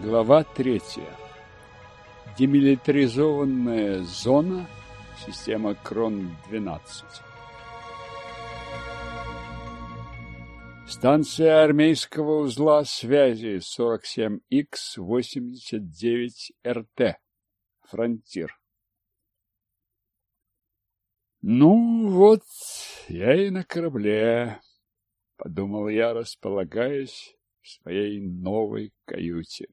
Глава 3. Демилитаризованная зона. Система Крон-12. Станция армейского узла связи 47Х-89РТ. Фронтир. Ну вот, я и на корабле, подумал я, располагаясь в своей новой каюте.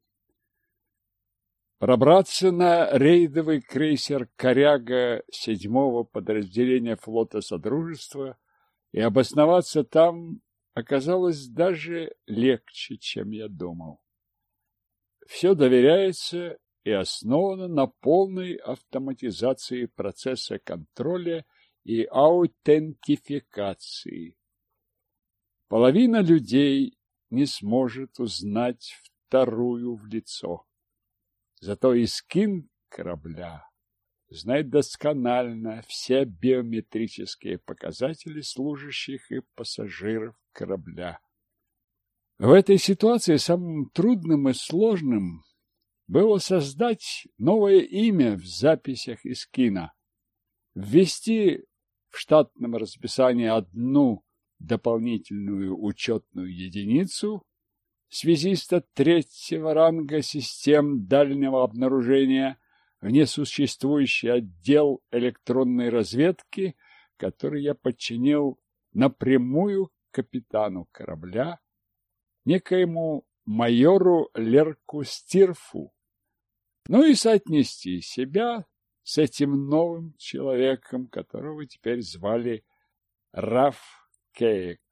Пробраться на рейдовый крейсер «Коряга» 7-го подразделения флота Содружества и обосноваться там оказалось даже легче, чем я думал. Все доверяется и основано на полной автоматизации процесса контроля и аутентификации. Половина людей не сможет узнать вторую в лицо. Зато Искин корабля знает досконально все биометрические показатели служащих и пассажиров корабля. В этой ситуации самым трудным и сложным было создать новое имя в записях Искина, ввести в штатном расписании одну дополнительную учетную единицу связиста 3-го ранга систем дальнего обнаружения в несуществующий отдел электронной разведки, который я подчинил напрямую капитану корабля, некоему майору Лерку Стирфу, ну и соотнести себя с этим новым человеком, которого теперь звали Раф Кейк.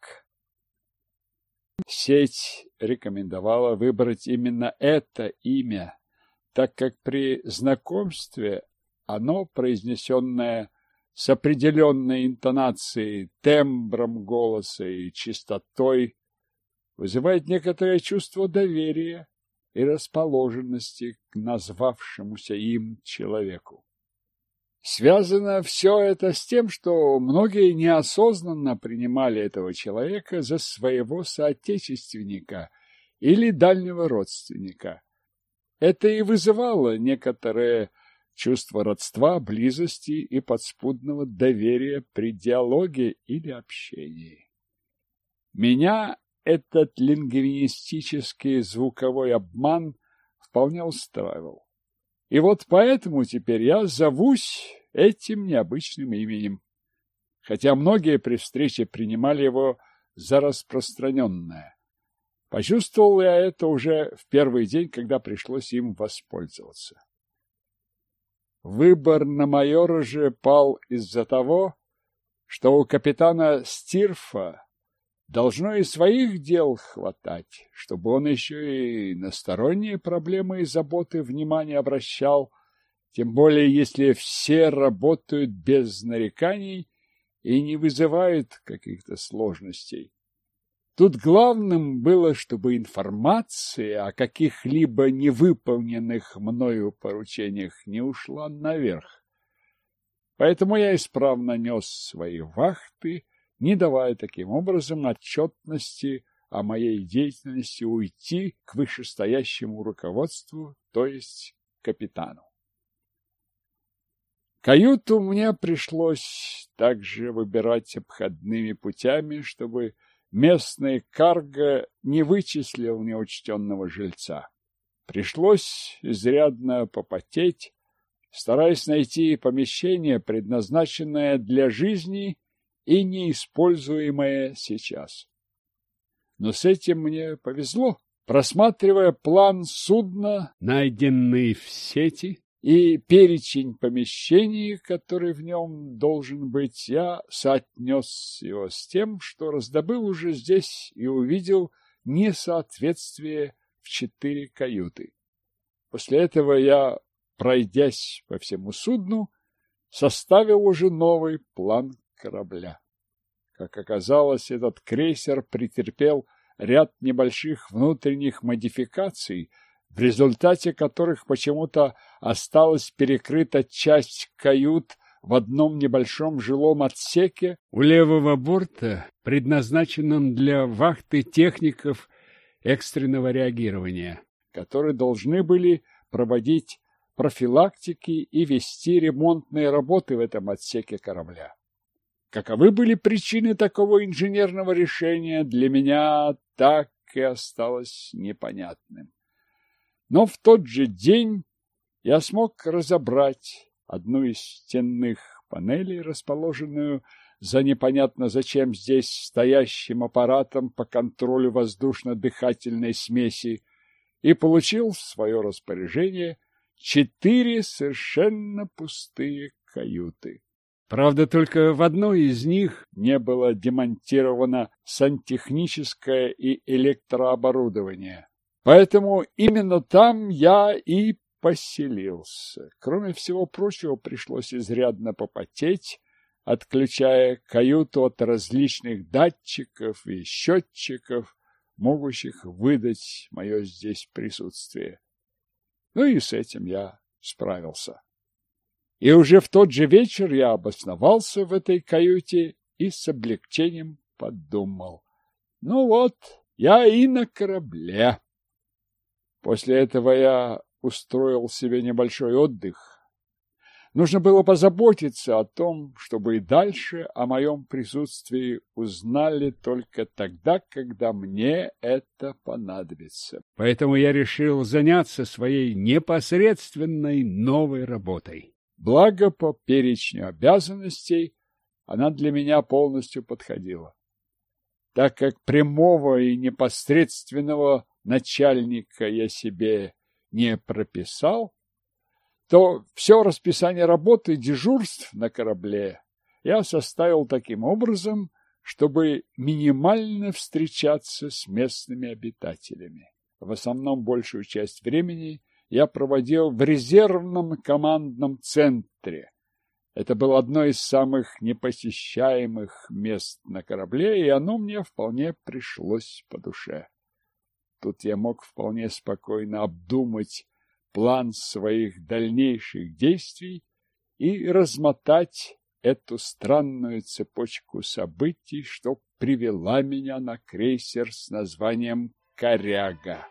Сеть рекомендовала выбрать именно это имя, так как при знакомстве оно, произнесенное с определенной интонацией, тембром голоса и чистотой, вызывает некоторое чувство доверия и расположенности к назвавшемуся им человеку. Связано все это с тем, что многие неосознанно принимали этого человека за своего соотечественника или дальнего родственника. Это и вызывало некоторое чувство родства, близости и подспудного доверия при диалоге или общении. Меня этот лингвистический звуковой обман вполне устраивал. И вот поэтому теперь я зовусь этим необычным именем, хотя многие при встрече принимали его за распространенное. Почувствовал я это уже в первый день, когда пришлось им воспользоваться. Выбор на майора же пал из-за того, что у капитана Стирфа должно и своих дел хватать, чтобы он еще и на сторонние проблемы и заботы внимание обращал, тем более если все работают без нареканий и не вызывают каких-то сложностей. Тут главным было, чтобы информация о каких-либо невыполненных мною поручениях не ушла наверх. Поэтому я исправно нес свои вахты, не давая таким образом отчетности о моей деятельности уйти к вышестоящему руководству, то есть капитану. Каюту мне пришлось также выбирать обходными путями, чтобы местный карго не вычислил неучтенного жильца. Пришлось изрядно попотеть, стараясь найти помещение, предназначенное для жизни и неиспользуемое сейчас. Но с этим мне повезло. Просматривая план судна, найденный в сети, и перечень помещений, который в нем должен быть, я соотнес его с тем, что раздобыл уже здесь и увидел несоответствие в 4 каюты. После этого я, пройдясь по всему судну, составил уже новый план корабля. Как оказалось, этот крейсер претерпел ряд небольших внутренних модификаций, в результате которых почему-то осталась перекрыта часть кают в одном небольшом жилом отсеке у левого борта, предназначенном для вахты техников экстренного реагирования. которые должны были проводить профилактики и вести ремонтные работы в этом отсеке корабля. Каковы были причины такого инженерного решения, для меня так и осталось непонятным. Но в тот же день я смог разобрать одну из стенных панелей, расположенную за непонятно зачем здесь стоящим аппаратом по контролю воздушно-дыхательной смеси, и получил в свое распоряжение 4 совершенно пустые каюты. Правда, только в одной из них не было демонтировано сантехническое и электрооборудование. Поэтому именно там я и поселился. Кроме всего прочего, пришлось изрядно попотеть, отключая каюту от различных датчиков и счетчиков, могущих выдать мое здесь присутствие. Ну и с этим я справился. И уже в тот же вечер я обосновался в этой каюте и с облегчением подумал: ну вот, я и на корабле. После этого я устроил себе небольшой отдых. Нужно было позаботиться о том, чтобы и дальше о моем присутствии узнали только тогда, когда мне это понадобится. Поэтому я решил заняться своей непосредственной новой работой. Благо, по перечню обязанностей она для меня полностью подходила. Так как прямого и непосредственного начальника я себе не прописал, то все расписание работы и дежурств на корабле я составил таким образом, чтобы минимально встречаться с местными обитателями. В основном большую часть времени я проводил в резервном командном центре. Это было одно из самых непосещаемых мест на корабле, и оно мне вполне пришлось по душе. Тут я мог вполне спокойно обдумать план своих дальнейших действий и размотать эту странную цепочку событий, что привела меня на крейсер с названием «Коряга».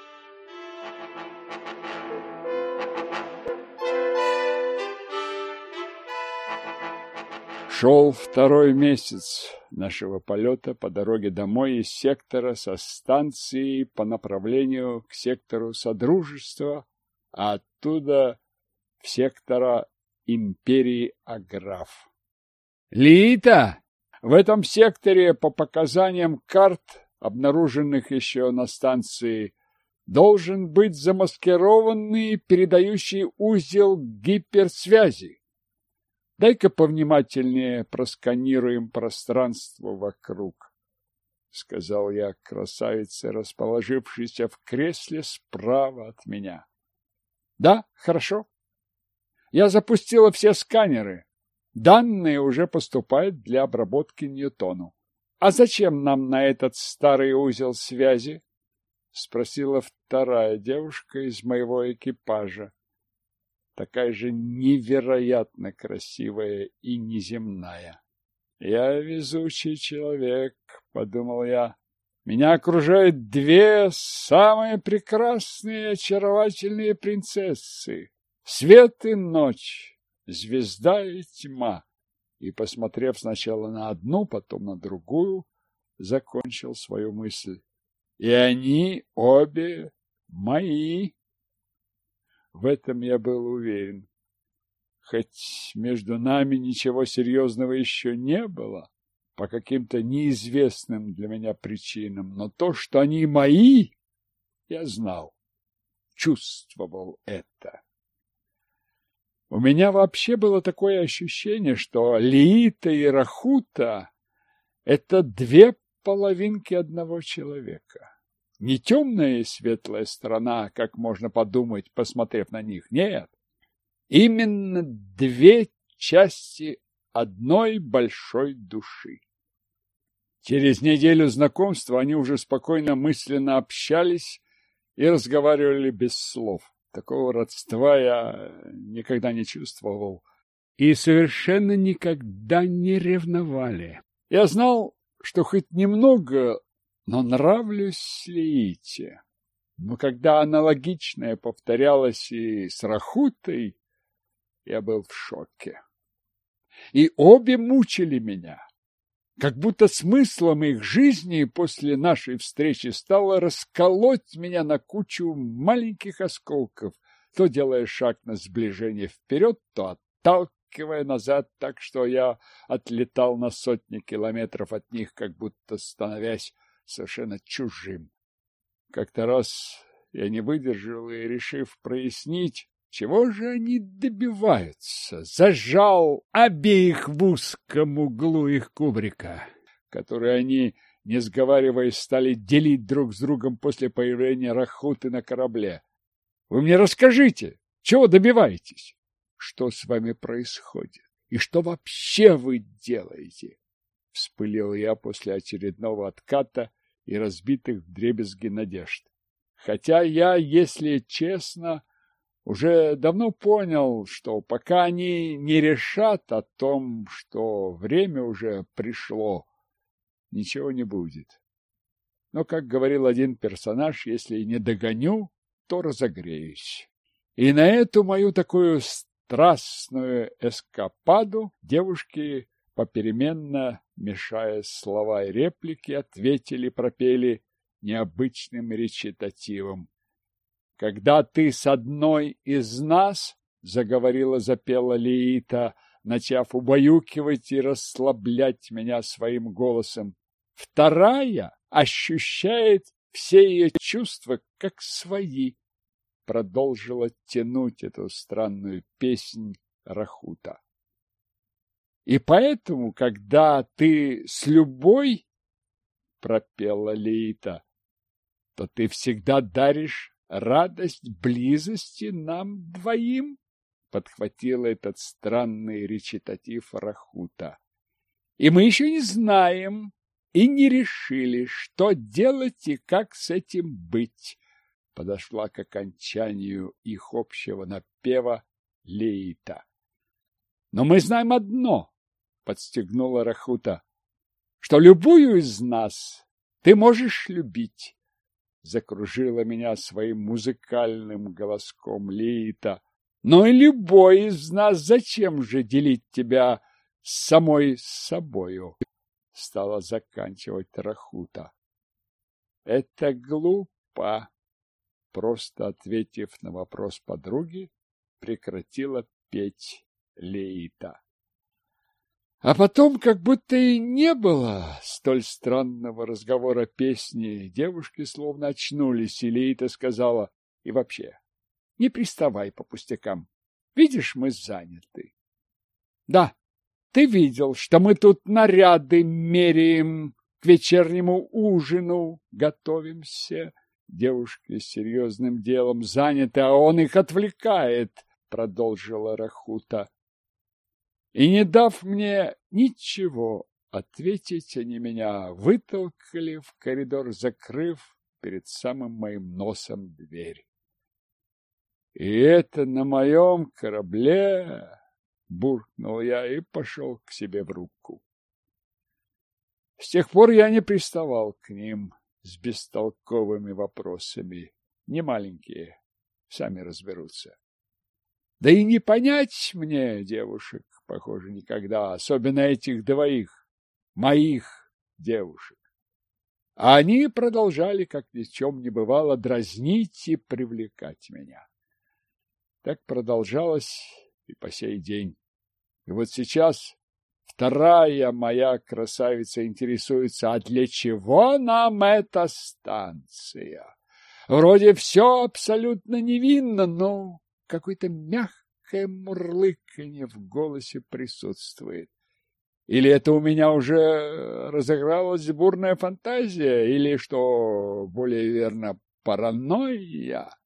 Шел 2-й месяц нашего полета по дороге домой из сектора со станции по направлению к сектору Содружества, а оттуда в сектора империи Аграф. Лита! В этом секторе, по показаниям карт, обнаруженных еще на станции, должен быть замаскированный передающий узел гиперсвязи. Дай-ка повнимательнее просканируем пространство вокруг, — сказал я красавице, расположившейся в кресле справа от меня. — Да, хорошо. Я запустила все сканеры. Данные уже поступают для обработки Ньютону. А зачем нам на этот старый узел связи? — спросила вторая девушка из моего экипажа. Такая же невероятно красивая и неземная. Я везучий человек, подумал я. Меня окружают 2 самые прекрасные и очаровательные принцессы. Свет и ночь, звезда и тьма. И, посмотрев сначала на одну, потом на другую, закончил свою мысль. И они обе мои. В этом я был уверен. Хоть между нами ничего серьезного еще не было, по каким-то неизвестным для меня причинам, но то, что они мои, я знал, чувствовал это. У меня вообще было такое ощущение, что Лиита и Рахута — это 2 половинки одного человека. Не темная и светлая сторона, как можно подумать, посмотрев на них. Нет. Именно 2 части одной большой души. Через неделю знакомства они уже спокойно мысленно общались и разговаривали без слов. Такого родства я никогда не чувствовал. И совершенно никогда не ревновали. Я знал, что хоть немного, но нравлюсь Лиите. Но когда аналогичное повторялось и с Рахутой, я был в шоке. И обе мучили меня. Как будто смыслом их жизни после нашей встречи стало расколоть меня на кучу маленьких осколков, то делая шаг на сближение вперед, то отталкивая назад, так что я отлетал на сотни километров от них, как будто становясь совершенно чужим. Как-то раз я не выдержал и, решив прояснить, чего же они добиваются, зажал обеих в узком углу их кубрика, который они, не сговариваясь, стали делить друг с другом после появления Рахуты на корабле. Вы мне расскажите, чего добиваетесь? Что с вами происходит? И что вообще вы делаете? Вспылил я после очередного отката и разбитых вдребезги надежд. Хотя я, если честно, уже давно понял, что пока они не решат о том, что время уже пришло, ничего не будет. Но, как говорил один персонаж, если не догоню, то разогреюсь. И на эту мою такую страстную эскападу девушки, попеременно мешая слова и реплики, ответили, пропели необычным речитативом. «Когда ты с одной из нас, — заговорила, запела Лиита, начав убаюкивать и расслаблять меня своим голосом, — вторая ощущает все ее чувства как свои», — продолжила тянуть эту странную песнь Рахута. «И поэтому, когда ты с любой, — пропела Лиита, — то ты всегда даришь радость близости нам двоим», — подхватила этот странный речитатив Рахута. «И мы еще не знаем и не решили, что делать и как с этим быть», — подошла к окончанию их общего напева Лиита. «Но мы знаем одно», — подстегнула Рахута, — «что любую из нас ты можешь любить». Закружила меня своим музыкальным голоском Лиита. «Но и любой из нас зачем же делить тебя с самой собою?» Стала заканчивать Рахута. «Это глупо», просто ответив на вопрос подруги, прекратила петь Лиита. А потом, как будто и не было столь странного разговора песни, девушки словно очнулись, и Лиита сказала: «И вообще, не приставай по пустякам. Видишь, мы заняты». «Да, ты видел, что мы тут наряды меряем, к вечернему ужину готовимся. Девушки с серьезным делом заняты, а он их отвлекает», — продолжила Рахута. И, не дав мне ничего ответить, они меня вытолкали в коридор, закрыв перед самым моим носом дверь. «И это на моем корабле!» — буркнул я и пошел к себе в рубку. С тех пор я не приставал к ним с бестолковыми вопросами. Не маленькие, сами разберутся. Да и не понять мне девушек, похоже, никогда, особенно этих двоих, моих девушек. А они продолжали, как ни в чем не бывало, дразнить и привлекать меня. Так продолжалось и по сей день. И вот сейчас вторая моя красавица интересуется, а для чего нам эта станция? Вроде все абсолютно невинно, но какое-то мягкое мурлыканье в голосе присутствует. Или это у меня уже разыгралась бурная фантазия, или, что более верно, паранойя?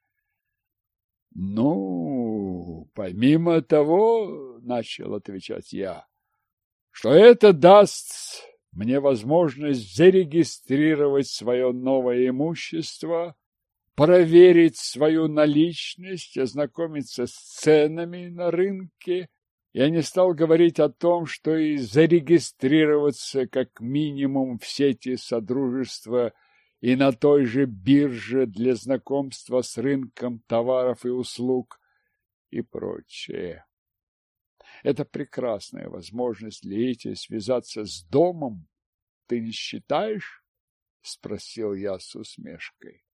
«Ну, помимо того, — начал отвечать я, — что это даст мне возможность зарегистрировать свое новое имущество, проверить свою наличность, ознакомиться с ценами на рынке. Я не стал говорить о том, что и зарегистрироваться как минимум в сети Содружества и на той же бирже для знакомства с рынком товаров и услуг и прочее. Это прекрасная возможность Леите связаться с домом. Ты не считаешь? — спросил я с усмешкой.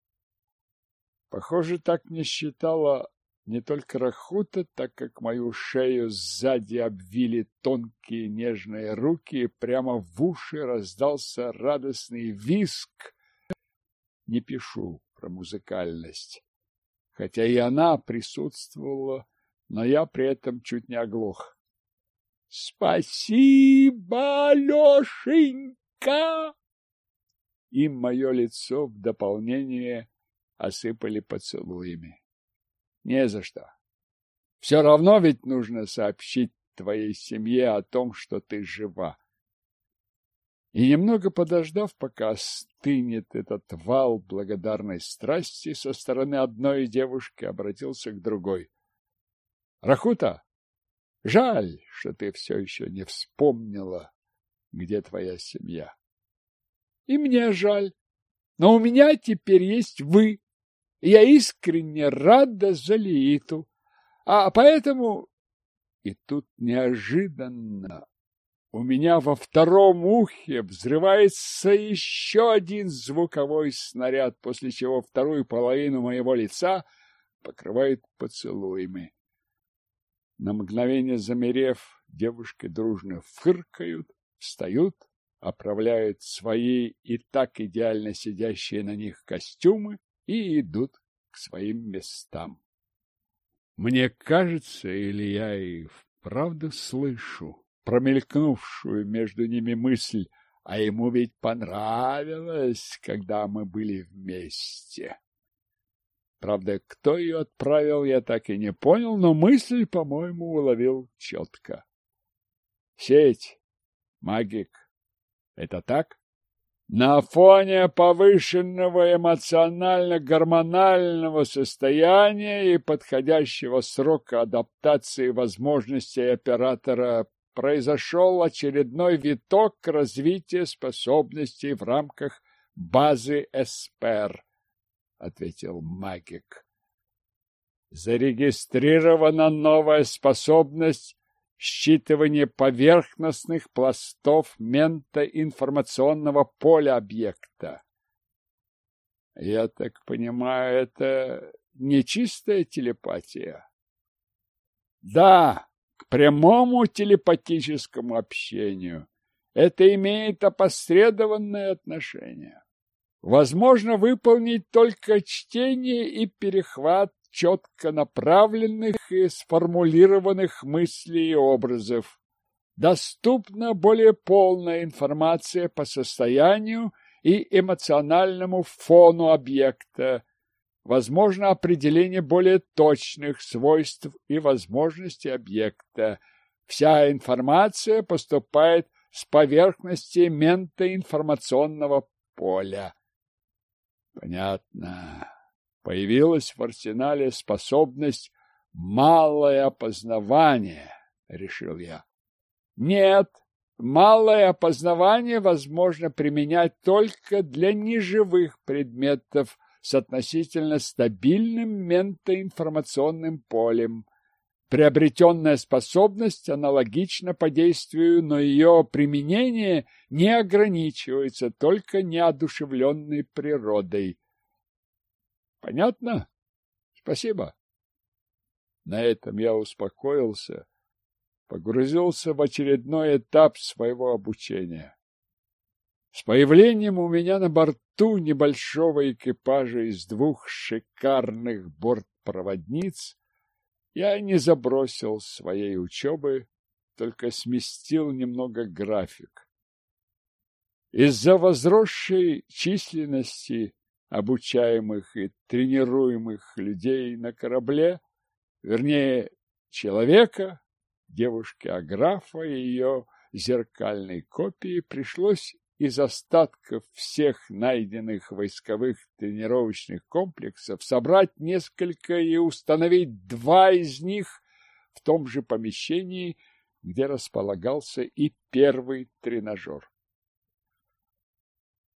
Похоже, так не считала не только Рахута, так как мою шею сзади обвили тонкие нежные руки, и прямо в уши раздался радостный визг. Не пишу про музыкальность, хотя и она присутствовала, но я при этом чуть не оглох. — Спасибо, Лешенька! И мое лицо в дополнение осыпали поцелуями. Не за что. Все равно ведь нужно сообщить твоей семье о том, что ты жива. И немного подождав, пока остынет этот вал благодарной страсти со стороны одной девушки, обратился к другой. — Рахута, жаль, что ты все еще не вспомнила, где твоя семья. — И мне жаль, но у меня теперь есть вы. Я искренне рада за Леиту, а поэтому... И тут неожиданно у меня во втором ухе взрывается еще один звуковой снаряд, после чего вторую половину моего лица покрывает поцелуями. На мгновение замерев, девушки дружно фыркают, встают, оправляют свои и так идеально сидящие на них костюмы и идут к своим местам. Мне кажется, или я и вправду слышу промелькнувшую между ними мысль, а ему ведь понравилось, когда мы были вместе. Правда, кто ее отправил, я так и не понял, но мысль, по-моему, уловил четко. Сеть, магик, это так? На фоне повышенного эмоционально-гормонального состояния и подходящего срока адаптации возможностей оператора произошел очередной виток развития способностей в рамках базы СПР, ответил магик. Зарегистрирована новая способность считывание поверхностных пластов ментоинформационного поля объекта. Я так понимаю, это не чистая телепатия? Да, к прямому телепатическому общению. Это имеет опосредованное отношение. Возможно выполнить только чтение и перехват четко направленных и сформулированных мыслей и образов. Доступна более полная информация по состоянию и эмоциональному фону объекта. Возможно определение более точных свойств и возможностей объекта. Вся информация поступает с поверхности ментоинформационного поля. Понятно. Появилась в арсенале способность малое опознавание, решил я. Нет, малое опознавание возможно применять только для неживых предметов с относительно стабильным ментоинформационным полем. Приобретенная способность аналогична по действию, но ее применение не ограничивается только неодушевленной природой. Понятно? Спасибо. На этом я успокоился, погрузился в очередной этап своего обучения. С появлением у меня на борту небольшого экипажа из 2 шикарных бортпроводниц я не забросил своей учебы, только сместил немного график. Из-за возросшей численности обучаемых и тренируемых людей на корабле, вернее, человека, девушки-аграфа и ее зеркальной копии, пришлось из остатков всех найденных войсковых тренировочных комплексов собрать несколько и установить 2 из них в том же помещении, где располагался и первый тренажер.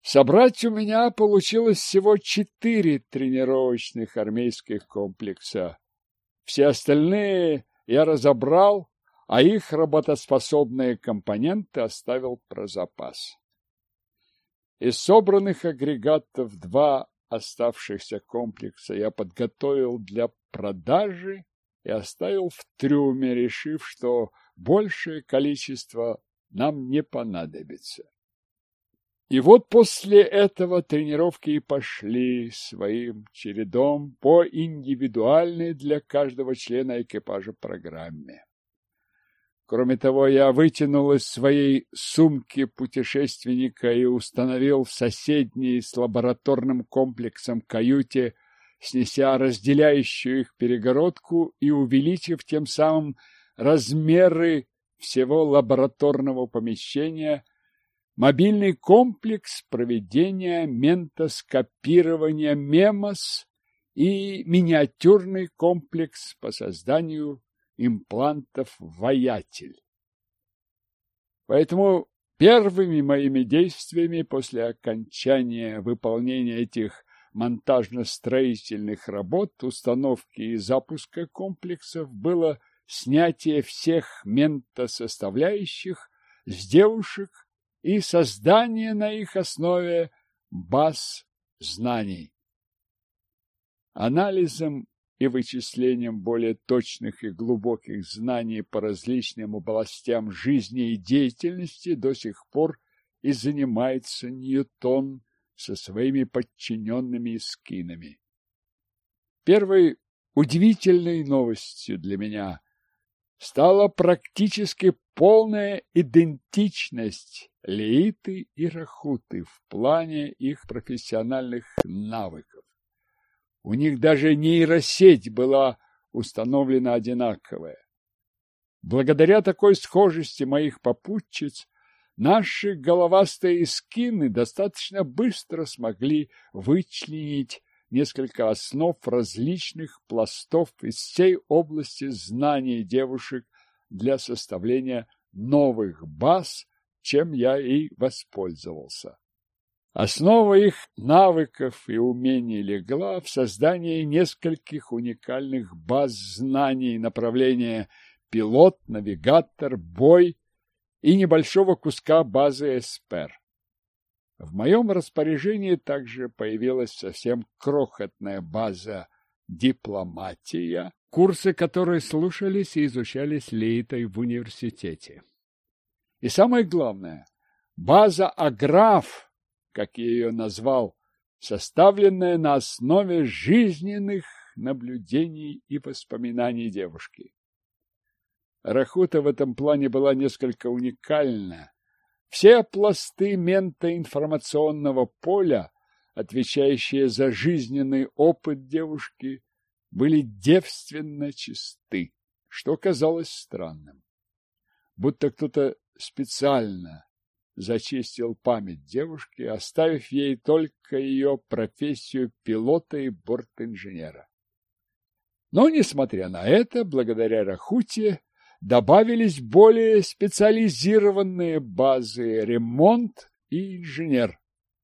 Собрать у меня получилось всего 4 тренировочных армейских комплекса. Все остальные я разобрал, а их работоспособные компоненты оставил про запас. Из собранных агрегатов 2 оставшихся комплекса я подготовил для продажи и оставил в трюме, решив, что большее количество нам не понадобится. И вот после этого тренировки и пошли своим чередом по индивидуальной для каждого члена экипажа программе. Кроме того, я вытянул из своей сумки путешественника и установил в соседней с лабораторным комплексом каюте, снеся разделяющую их перегородку и увеличив тем самым размеры всего лабораторного помещения, мобильный комплекс проведения ментоскопирования МЕМОС и миниатюрный комплекс по созданию имплантов «Воятель». Поэтому первыми моими действиями после окончания выполнения этих монтажно-строительных работ, установки и запуска комплексов было снятие всех ментосоставляющих с девушек и создание на их основе баз знаний. Анализом и вычислением более точных и глубоких знаний по различным областям жизни и деятельности до сих пор и занимается Ньютон со своими подчиненными эскинами. Первой удивительной новостью для меня стала практически полная идентичность Леиты и Рахуты в плане их профессиональных навыков. У них даже нейросеть была установлена одинаковая. Благодаря такой схожести моих попутчиц, наши головастые эскины достаточно быстро смогли вычленить несколько основ различных пластов из всей области знаний девушек для составления новых баз, чем я и воспользовался. Основа их навыков и умений легла в создании нескольких уникальных баз знаний направления пилот, навигатор, бой и небольшого куска базы эспер. В моем распоряжении также появилась совсем крохотная база дипломатия, курсы которой слушались и изучались Леитой в университете. И самое главное, база аграф, как я ее назвал, составленная на основе жизненных наблюдений и воспоминаний девушки. Рахута в этом плане была несколько уникальна. Все пласты ментоинформационного поля, отвечающие за жизненный опыт девушки, были девственно чисты, что казалось странным. Будто кто-то специально зачистил память девушки, оставив ей только ее профессию пилота и бортинженера. Но, несмотря на это, благодаря Рахуте добавились более специализированные базы ремонт и инженер.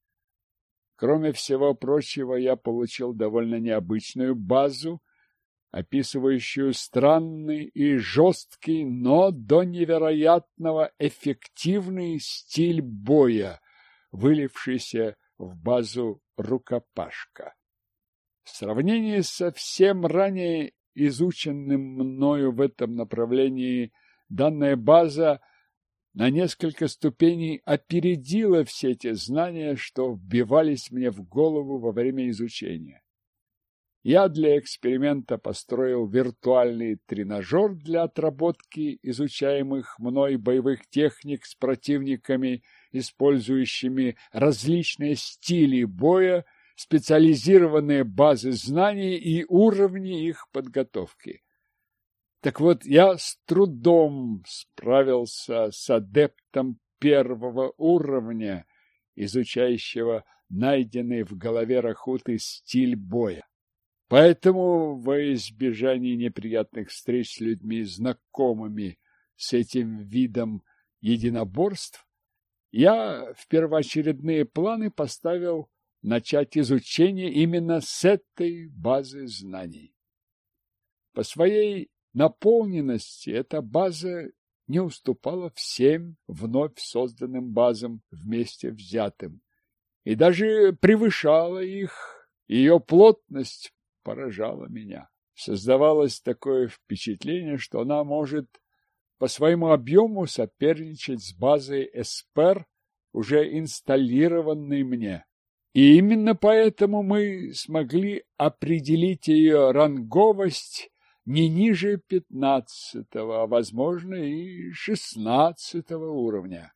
Кроме всего прочего, я получил довольно необычную базу, описывающую странный и жесткий, но до невероятного эффективный стиль боя, вылившийся в базу рукопашка. В сравнении со всем ранее изученным мною в этом направлении, данная база на несколько ступеней опередила все те знания, что вбивались мне в голову во время изучения. Я для эксперимента построил виртуальный тренажер для отработки изучаемых мной боевых техник с противниками, использующими различные стили боя, специализированные базы знаний и уровни их подготовки. Так вот, я с трудом справился с адептом первого уровня, изучающего найденный в голове Рахуты стиль боя. Поэтому, во избежание неприятных встреч с людьми, знакомыми с этим видом единоборств, я в первоочередные планы поставил начать изучение именно с этой базы знаний. По своей наполненности эта база не уступала всем вновь созданным базам вместе взятым и даже превышала их. Ее плотность поражала меня. Создавалось такое впечатление, что она может по своему объему соперничать с базой Эспер, уже инсталлированной мне. И именно поэтому мы смогли определить ее ранговость не ниже 15-го, а, возможно, и 16-го уровня.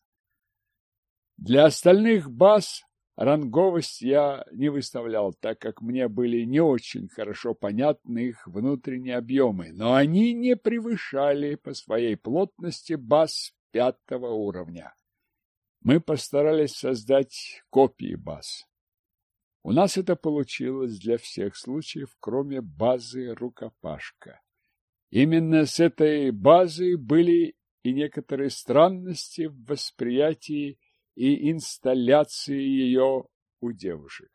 Для остальных баз ранговость я не выставлял, так как мне были не очень хорошо понятны их внутренние объемы, но они не превышали по своей плотности баз 5-го уровня. Мы постарались создать копии баз. У нас это получилось для всех случаев, кроме базы рукопашка. Именно с этой базой были и некоторые странности в восприятии и инсталляции ее у девушек.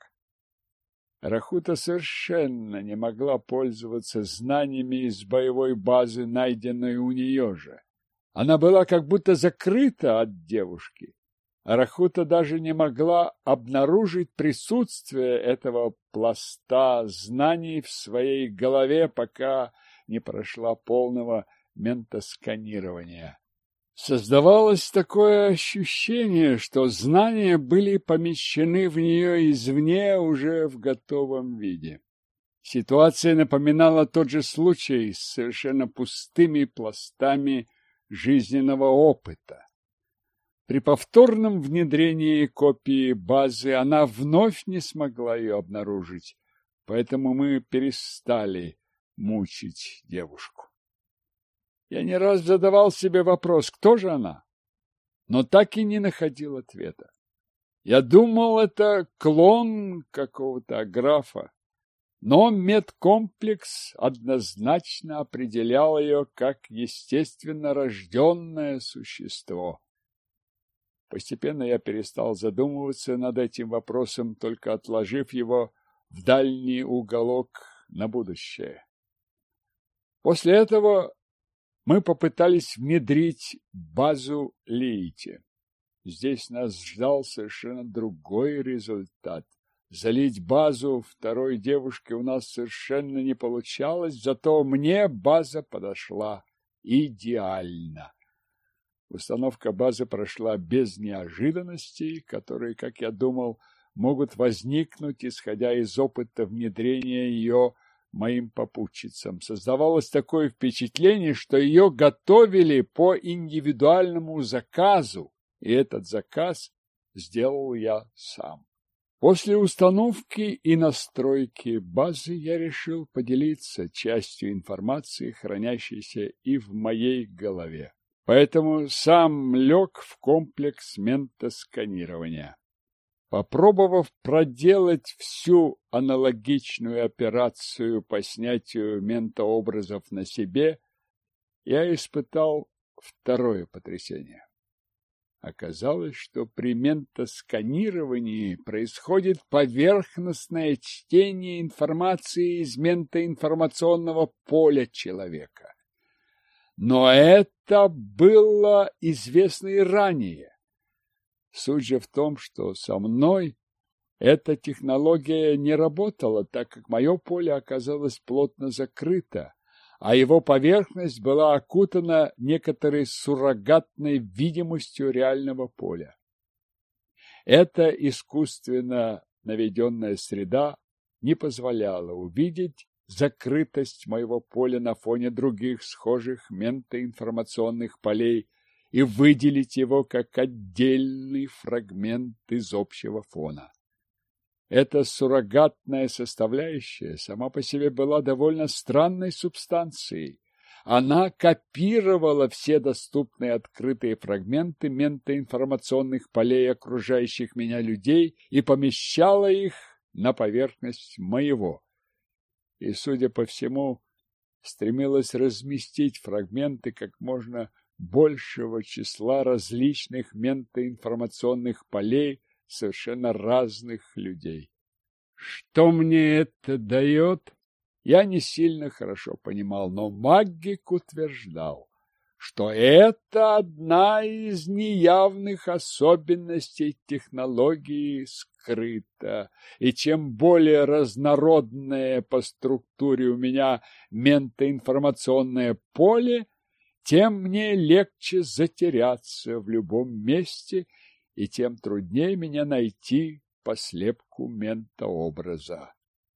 Рахута совершенно не могла пользоваться знаниями из боевой базы, найденной у нее же. Она была как будто закрыта от девушки. Рахута даже не могла обнаружить присутствие этого пласта знаний в своей голове, пока не прошла полного ментосканирования. Создавалось такое ощущение, что знания были помещены в нее извне уже в готовом виде. Ситуация напоминала тот же случай с совершенно пустыми пластами жизненного опыта. При повторном внедрении копии базы она вновь не смогла ее обнаружить, поэтому мы перестали мучить девушку. Я не раз задавал себе вопрос, кто же она, но так и не находил ответа. Я думал, это клон какого-то аграфа, но медкомплекс однозначно определял ее как естественно рожденное существо. Постепенно я перестал задумываться над этим вопросом, только отложив его в дальний уголок на будущее. После этого мы попытались внедрить базу Лиити. Здесь нас ждал совершенно другой результат. Залить базу второй девушки у нас совершенно не получалось, зато мне база подошла идеально. Установка базы прошла без неожиданностей, которые, как я думал, могут возникнуть, исходя из опыта внедрения ее моим попутчицам. Создавалось такое впечатление, что ее готовили по индивидуальному заказу, и этот заказ сделал я сам. После установки и настройки базы я решил поделиться частью информации, хранящейся и в моей голове. Поэтому сам лег в комплекс ментосканирования. Попробовав проделать всю аналогичную операцию по снятию ментообразов на себе, я испытал второе потрясение. Оказалось, что при ментосканировании происходит поверхностное чтение информации из ментоинформационного поля человека. Но это было известно и ранее. Суть же в том, что со мной эта технология не работала, так как мое поле оказалось плотно закрыто, а его поверхность была окутана некоторой суррогатной видимостью реального поля. Эта искусственно наведенная среда не позволяла увидеть закрытость моего поля на фоне других схожих ментоинформационных полей и выделить его как отдельный фрагмент из общего фона. Эта суррогатная составляющая сама по себе была довольно странной субстанцией. Она копировала все доступные открытые фрагменты ментоинформационных полей окружающих меня людей и помещала их на поверхность моего. И, судя по всему, стремилась разместить фрагменты как можно большего числа различных ментоинформационных полей совершенно разных людей. Что мне это дает, я не сильно хорошо понимал, но магик утверждал, что это одна из неявных особенностей технологии скрыта, и чем более разнородное по структуре у меня ментоинформационное поле, тем мне легче затеряться в любом месте, и тем труднее меня найти по слепку ментообраза.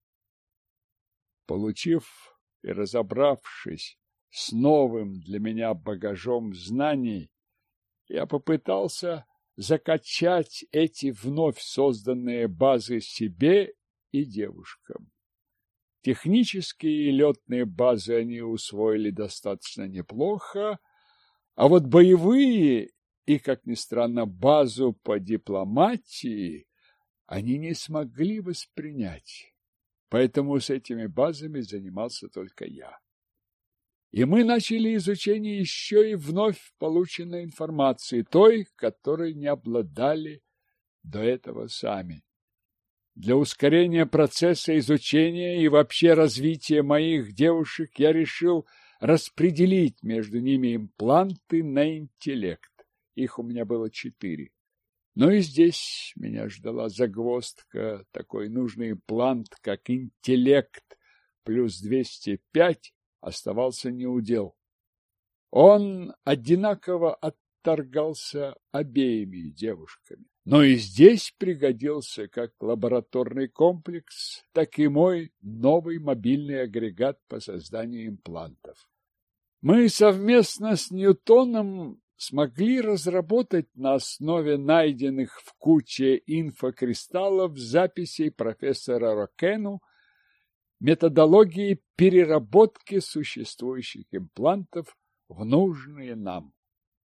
Получив и разобравшись с новым для меня багажом знаний, я попытался закачать эти вновь созданные базы себе и девушкам. Технические и летные базы они усвоили достаточно неплохо, а вот боевые и, как ни странно, базу по дипломатии они не смогли воспринять. Поэтому с этими базами занимался только я. И мы начали изучение еще и вновь полученной информации, той, которой не обладали до этого сами. Для ускорения процесса изучения и вообще развития моих девушек я решил распределить между ними импланты на интеллект. Их у меня было 4. Но и здесь меня ждала загвоздка. Такой нужный имплант, как интеллект плюс 205, оставался неудел. Он одинаково отторгался обеими девушками. Но и здесь пригодился как лабораторный комплекс, так и мой новый мобильный агрегат по созданию имплантов. Мы совместно с Ньютоном смогли разработать на основе найденных в куче инфокристаллов записей профессора Рокену методологии переработки существующих имплантов в нужные нам.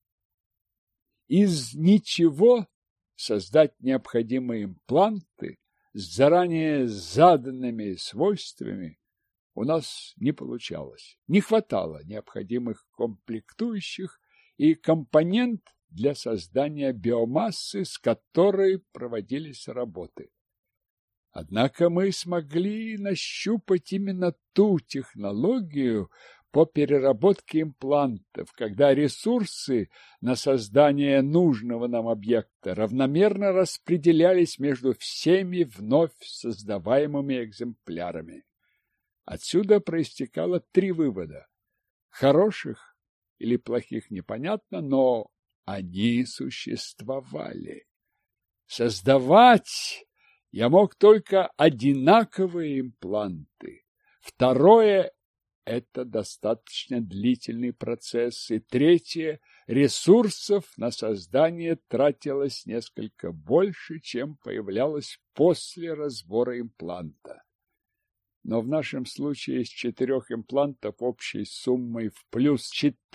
Из ничего создать необходимые импланты с заранее заданными свойствами у нас не получалось. Не хватало необходимых комплектующих и компонент для создания биомассы, с которой проводились работы. Однако мы смогли нащупать именно ту технологию по переработке имплантов, когда ресурсы на создание нужного нам объекта равномерно распределялись между всеми вновь создаваемыми экземплярами. Отсюда проистекало 3 вывода. Хороших или плохих непонятно, но они существовали. Создавать я мог только одинаковые импланты. Второе – это достаточно длительный процесс. И третье – ресурсов на создание тратилось несколько больше, чем появлялось после разбора импланта. Но в нашем случае из 4 имплантов общей суммой в плюс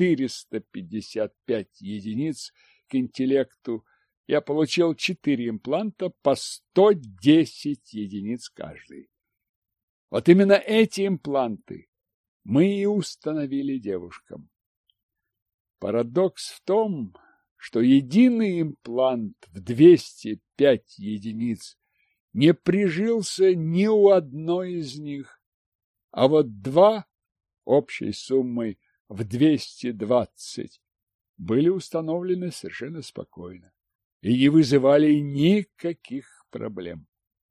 455 единиц к интеллекту я получил 4 импланта по 110 единиц каждый. Вот именно эти импланты мы и установили девушкам. Парадокс в том, что единый имплант в 205 единиц не прижился ни у одной из них, а вот 2 общей суммой в 220 были установлены совершенно спокойно и не вызывали никаких проблем.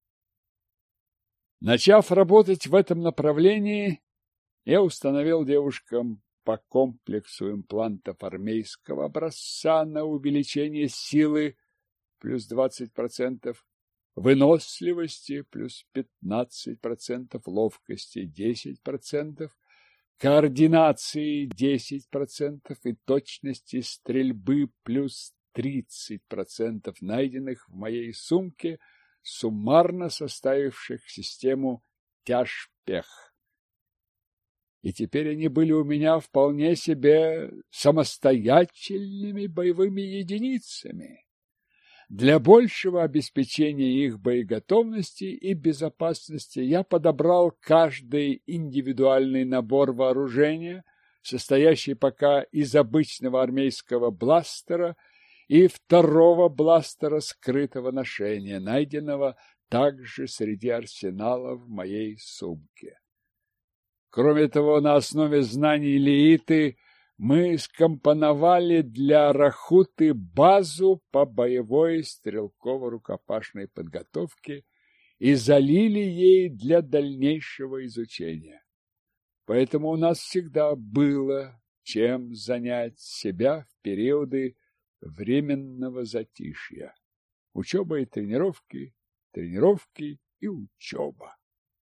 Начав работать в этом направлении, я установил девушкам по комплексу имплантов армейского образца на увеличение силы плюс 20%, выносливости плюс 15%, ловкости 10%, координации 10% и точности стрельбы плюс 30%, найденных в моей сумке, суммарно составивших систему тяжпех. И теперь они были у меня вполне себе самостоятельными боевыми единицами. Для большего обеспечения их боеготовности и безопасности я подобрал каждый индивидуальный набор вооружения, состоящий пока из обычного армейского бластера и второго бластера скрытого ношения, найденного также среди арсенала в моей сумке. Кроме того, на основе знаний Леиты мы скомпоновали для Рахуты базу по боевой стрелково-рукопашной подготовке и залили ей для дальнейшего изучения. Поэтому у нас всегда было чем занять себя в периоды временного затишья. Учеба и тренировки, тренировки и учеба.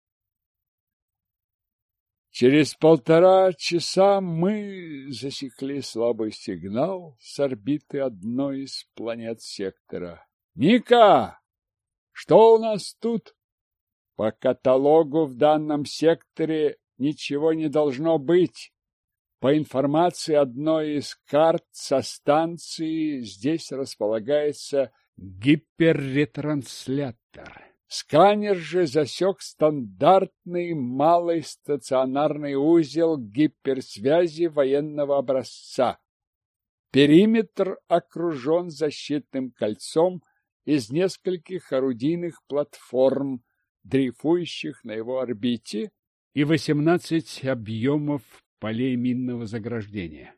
Через 1,5 часа мы засекли слабый сигнал с орбиты одной из планет сектора. «Ника! Что у нас тут?» «По каталогу в данном секторе ничего не должно быть. По информации одной из карт со станции, здесь располагается гиперретранслятор. Сканер же засек стандартный малый стационарный узел гиперсвязи военного образца. Периметр окружен защитным кольцом из нескольких орудийных платформ, дрейфующих на его орбите, и 18 объемов полей минного заграждения.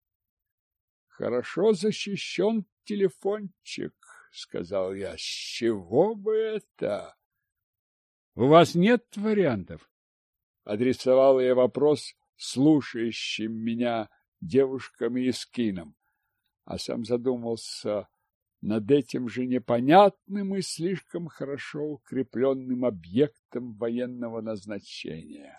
Хорошо защищен телефончик, — сказал я. — С чего бы это? — У вас нет вариантов? — адресовал я вопрос слушающим меня девушкам и скинам, а сам задумался над этим же непонятным и слишком хорошо укрепленным объектом военного назначения.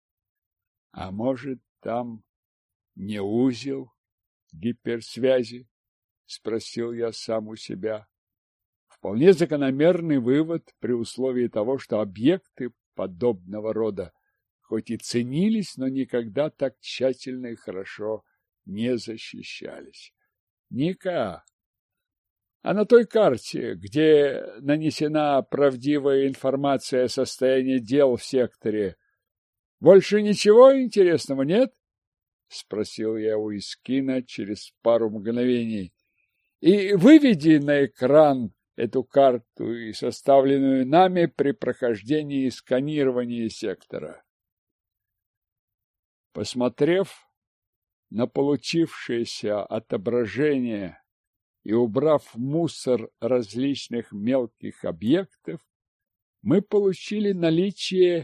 А может, там не узел гиперсвязи? — спросил я сам у себя. Вполне закономерный вывод при условии того, что объекты подобного рода хоть и ценились, но никогда так тщательно и хорошо не защищались. Ника, а на той карте, где нанесена правдивая информация о состоянии дел в секторе, больше ничего интересного нет? — спросил я у Искина через пару мгновений. — И выведи на экран эту карту, и составленную нами при прохождении сканирования сектора. Посмотрев на получившееся отображение и убрав мусор различных мелких объектов, мы получили наличие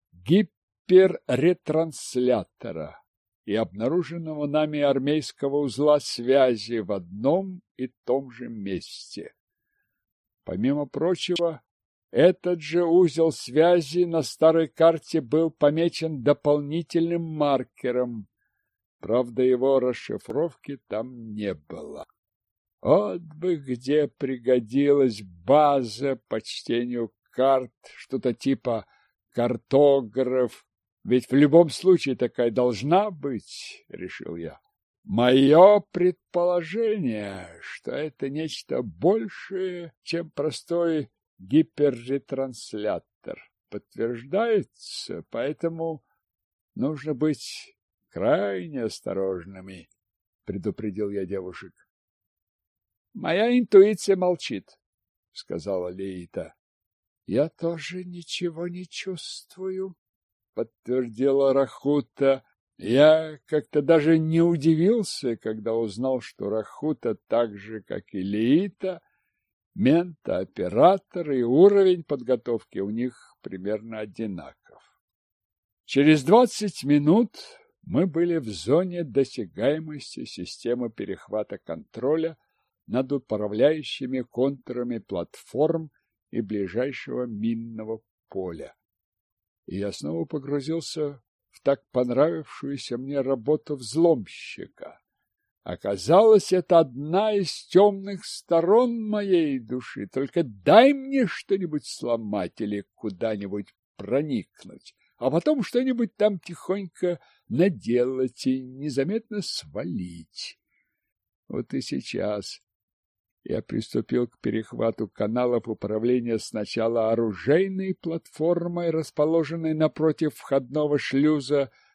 гиперретранслятора и обнаруженного нами армейского узла связи в одном и том же месте. Помимо прочего, этот же узел связи на старой карте был помечен дополнительным маркером. Правда, его расшифровки там не было. Вот бы где пригодилась база по чтению карт, что-то типа картограф. Ведь в любом случае такая должна быть, решил я. Мое предположение, что это нечто большее, чем простой гиперретранслятор, подтверждается, поэтому нужно быть крайне осторожными, предупредил я девушек. Моя интуиция молчит, сказала Леита. Я тоже ничего не чувствую, подтвердила Рахута. Я как-то даже не удивился, когда узнал, что Рахута, так же, как и Леита, ментооператор, и уровень подготовки у них примерно одинаков. Через 20 минут мы были в зоне досягаемости системы перехвата контроля над управляющими контурами платформ и ближайшего минного поля. И я снова погрузился в так понравившуюся мне работу взломщика. Оказалось, это одна из темных сторон моей души. Только дай мне что-нибудь сломать или куда-нибудь проникнуть, а потом что-нибудь там тихонько наделать и незаметно свалить. Вот и сейчас я приступил к перехвату каналов управления сначала оружейной платформой, расположенной напротив входного шлюза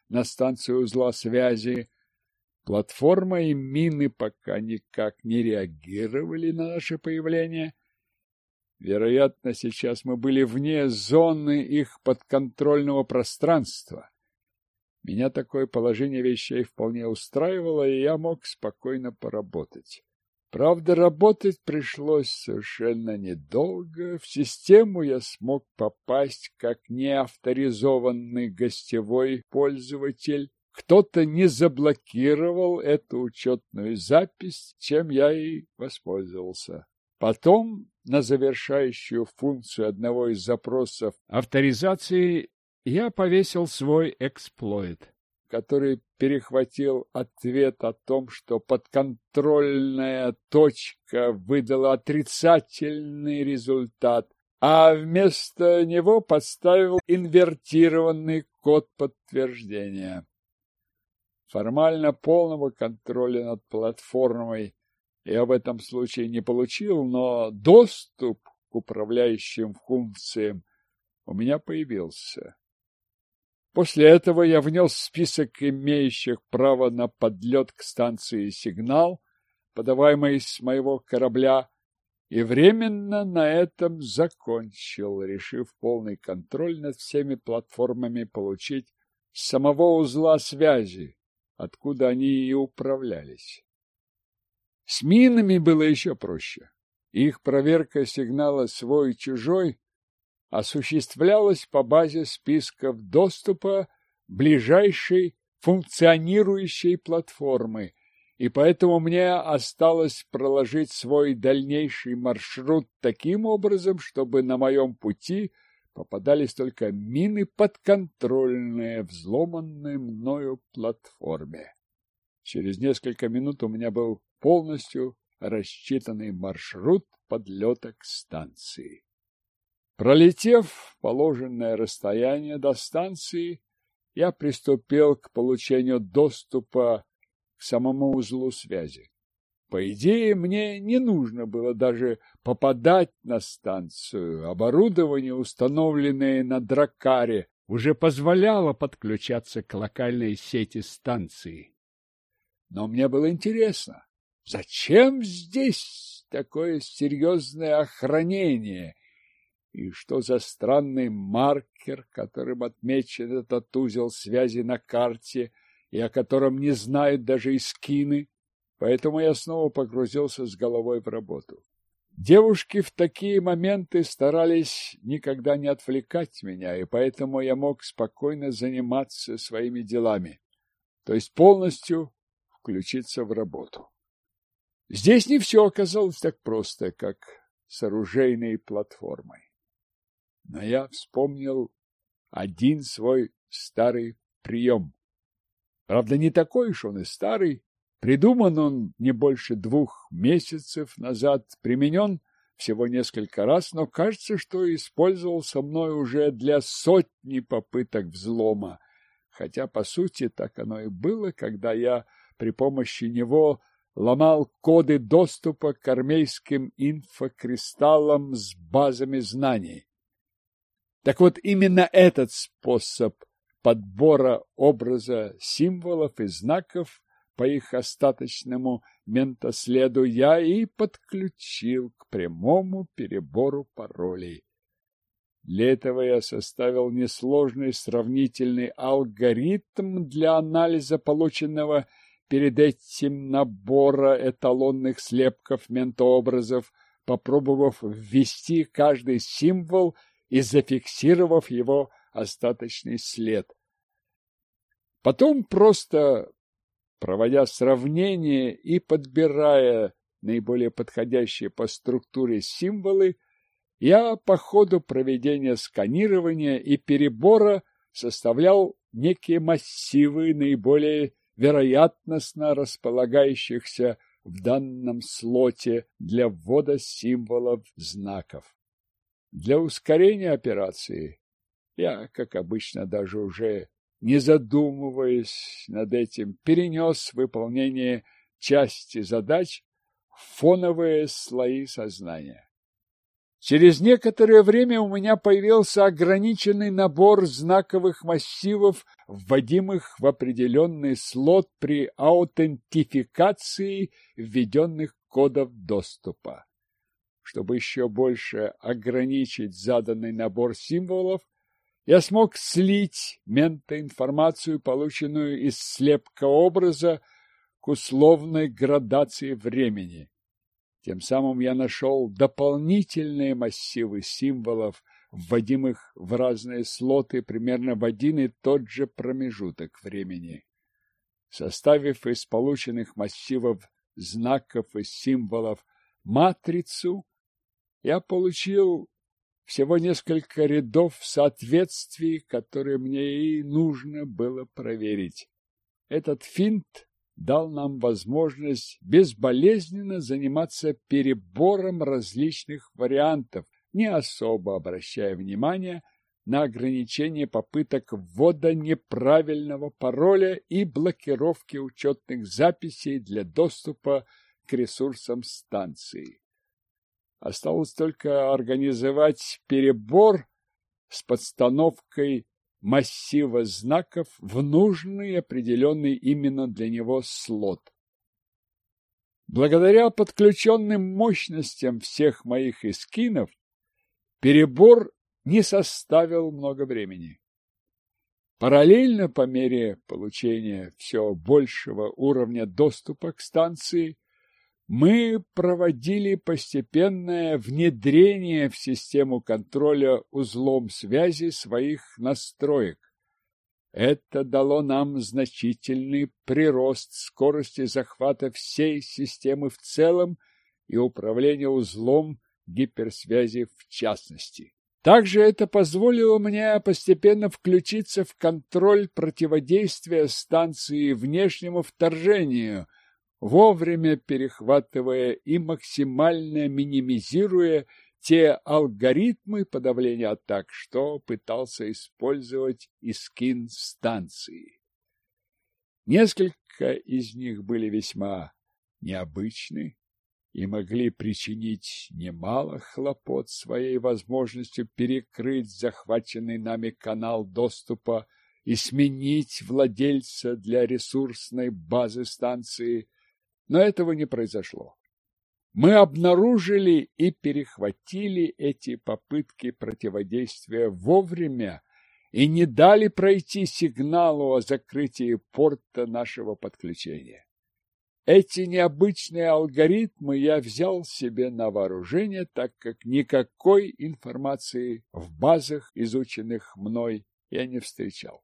на станцию узла связи. Платформа и мины пока никак не реагировали на наше появление. Вероятно, сейчас мы были вне зоны их подконтрольного пространства. Меня такое положение вещей вполне устраивало, и я мог спокойно поработать. Правда, работать пришлось совершенно недолго. В систему я смог попасть как неавторизованный гостевой пользователь. Кто-то не заблокировал эту учетную запись, чем я и воспользовался. Потом на завершающую функцию одного из запросов авторизации я повесил свой эксплойт, который перехватил ответ о том, что подконтрольная точка выдала отрицательный результат, а вместо него подставил инвертированный код подтверждения. Формально полного контроля над платформой я в этом случае не получил, но доступ к управляющим функциям у меня появился. После этого я внес в список имеющих право на подлет к станции сигнал, подаваемый с моего корабля, и временно на этом закончил, решив полный контроль над всеми платформами получить с самого узла связи, откуда они и управлялись. С минами было еще проще. Их проверка сигнала свой-чужой осуществлялась по базе списков доступа ближайшей функционирующей платформы, и поэтому мне осталось проложить свой дальнейший маршрут таким образом, чтобы на моем пути попадались только мины, подконтрольные взломанной мною платформе. Через несколько минут у меня был полностью рассчитанный маршрут подлета к станции. Пролетев положенное расстояние до станции, я приступил к получению доступа к самому узлу связи. По идее, мне не нужно было даже попадать на станцию. Оборудование, установленное на Дракаре, уже позволяло подключаться к локальной сети станции. Но мне было интересно, зачем здесь такое серьезное охранение? И что за странный маркер, которым отмечен этот узел связи на карте, и о котором не знают даже эскины? Поэтому я снова погрузился с головой в работу. Девушки в такие моменты старались никогда не отвлекать меня, и поэтому я мог спокойно заниматься своими делами, то есть полностью включиться в работу. Здесь не все оказалось так просто, как с оружейной платформой. Но я вспомнил один свой старый прием. Правда, не такой уж он и старый. Придуман он не больше 2 месяцев назад, применен всего несколько раз, но кажется, что использовался мной уже для сотни попыток взлома. Хотя, по сути, так оно и было, когда я при помощи него ломал коды доступа к армейским инфокристаллам с базами знаний. Так вот, именно этот способ подбора образа символов и знаков по их остаточному ментоследу я и подключил к прямому перебору паролей. Для этого я составил несложный сравнительный алгоритм для анализа полученного перед этим набора эталонных слепков ментообразов, попробовав ввести каждый символ и зафиксировав его остаточный след. Потом, просто проводя сравнение и подбирая наиболее подходящие по структуре символы, я по ходу проведения сканирования и перебора составлял некие массивы наиболее вероятностно располагающихся в данном слоте для ввода символов знаков. Для ускорения операции я, как обычно, даже уже не задумываясь над этим, перенес выполнение части задач в фоновые слои сознания. Через некоторое время у меня появился ограниченный набор знаковых массивов, вводимых в определенный слот при аутентификации введенных кодов доступа. Чтобы еще больше ограничить заданный набор символов, я смог слить метаинформацию, полученную из слепка образа, к условной градации времени. Тем самым я нашел дополнительные массивы символов, вводимых в разные слоты примерно в один и тот же промежуток времени. Составив из полученных массивов знаков и символов матрицу, я получил всего несколько рядов соответствий, которые мне и нужно было проверить. Этот финт дал нам возможность безболезненно заниматься перебором различных вариантов, не особо обращая внимания на ограничение попыток ввода неправильного пароля и блокировки учетных записей для доступа к ресурсам станции. Осталось только организовать перебор с подстановкой массива знаков в нужный, определенный именно для него слот. Благодаря подключенным мощностям всех моих эскинов перебор не составил много времени. Параллельно, по мере получения все большего уровня доступа к станции, мы проводили постепенное внедрение в систему контроля узлом связи своих настроек. Это дало нам значительный прирост скорости захвата всей системы в целом и управления узлом гиперсвязи в частности. Также это позволило мне постепенно включиться в контроль противодействия станции внешнему вторжению, вовремя перехватывая и максимально минимизируя те алгоритмы подавления атак, что пытался использовать Искин станции. Несколько из них были весьма необычны и могли причинить немало хлопот своей возможностью перекрыть захваченный нами канал доступа и сменить владельца для ресурсной базы станции. Но этого не произошло. Мы обнаружили и перехватили эти попытки противодействия вовремя и не дали пройти сигналу о закрытии порта нашего подключения. Эти необычные алгоритмы я взял себе на вооружение, так как никакой информации в базах, изученных мной, я не встречал.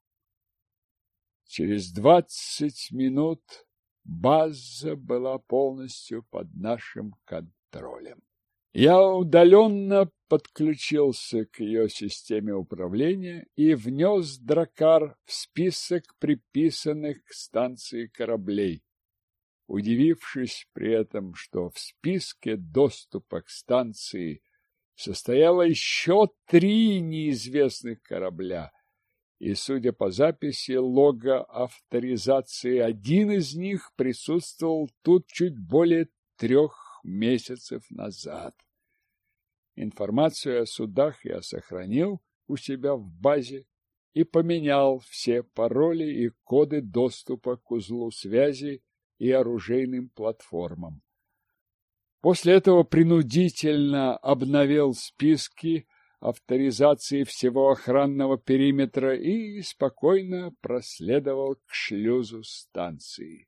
Через 20 минут база была полностью под нашим контролем. Я удаленно подключился к ее системе управления и внес Дракар в список приписанных к станции кораблей, удивившись при этом, что в списке доступа к станции состояло еще 3 неизвестных корабля, и, судя по записи лога авторизации, один из них присутствовал тут чуть более 3 месяцев назад. Информацию о судах я сохранил у себя в базе и поменял все пароли и коды доступа к узлу связи и оружейным платформам. После этого принудительно обновил списки авторизации всего охранного периметра и спокойно проследовал к шлюзу станции.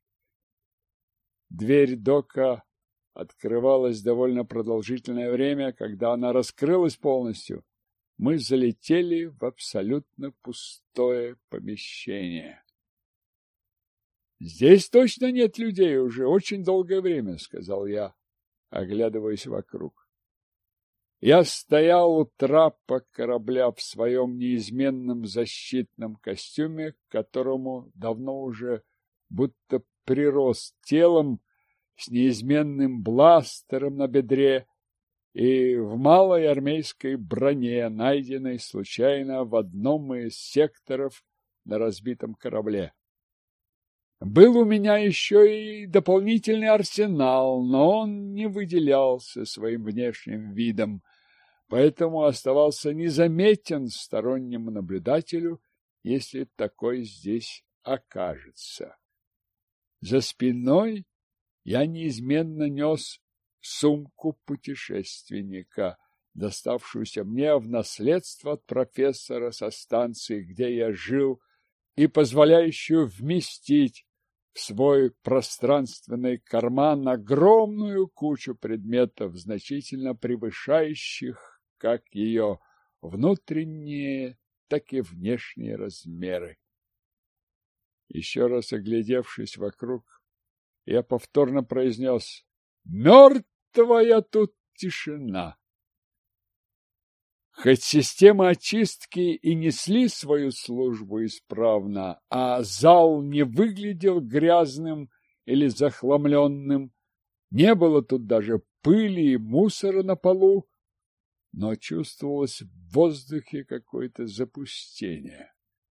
Дверь дока открывалась довольно продолжительное время. Когда она раскрылась полностью, мы залетели в абсолютно пустое помещение. «Здесь точно нет людей уже очень долгое время», — сказал я, оглядываясь вокруг. Я стоял у трапа корабля в своем неизменном защитном костюме, к которому давно уже будто прирос телом, с неизменным бластером на бедре и в малой армейской броне, найденной случайно в одном из секторов на разбитом корабле. Был у меня еще и дополнительный арсенал, но он не выделялся своим внешним видом. поэтому оставался незаметен стороннему наблюдателю, если такой здесь окажется. За спиной я неизменно нес сумку путешественника, доставшуюся мне в наследство от профессора со станции, где я жил, и позволяющую вместить в свой пространственный карман огромную кучу предметов, значительно превышающих как ее внутренние, так и внешние размеры. Еще раз оглядевшись вокруг, я повторно произнес: «Мертвая тут тишина». Хоть системы очистки и несли свою службу исправно, а зал не выглядел грязным или захламленным, не было тут даже пыли и мусора на полу, но чувствовалось в воздухе какое-то запустение.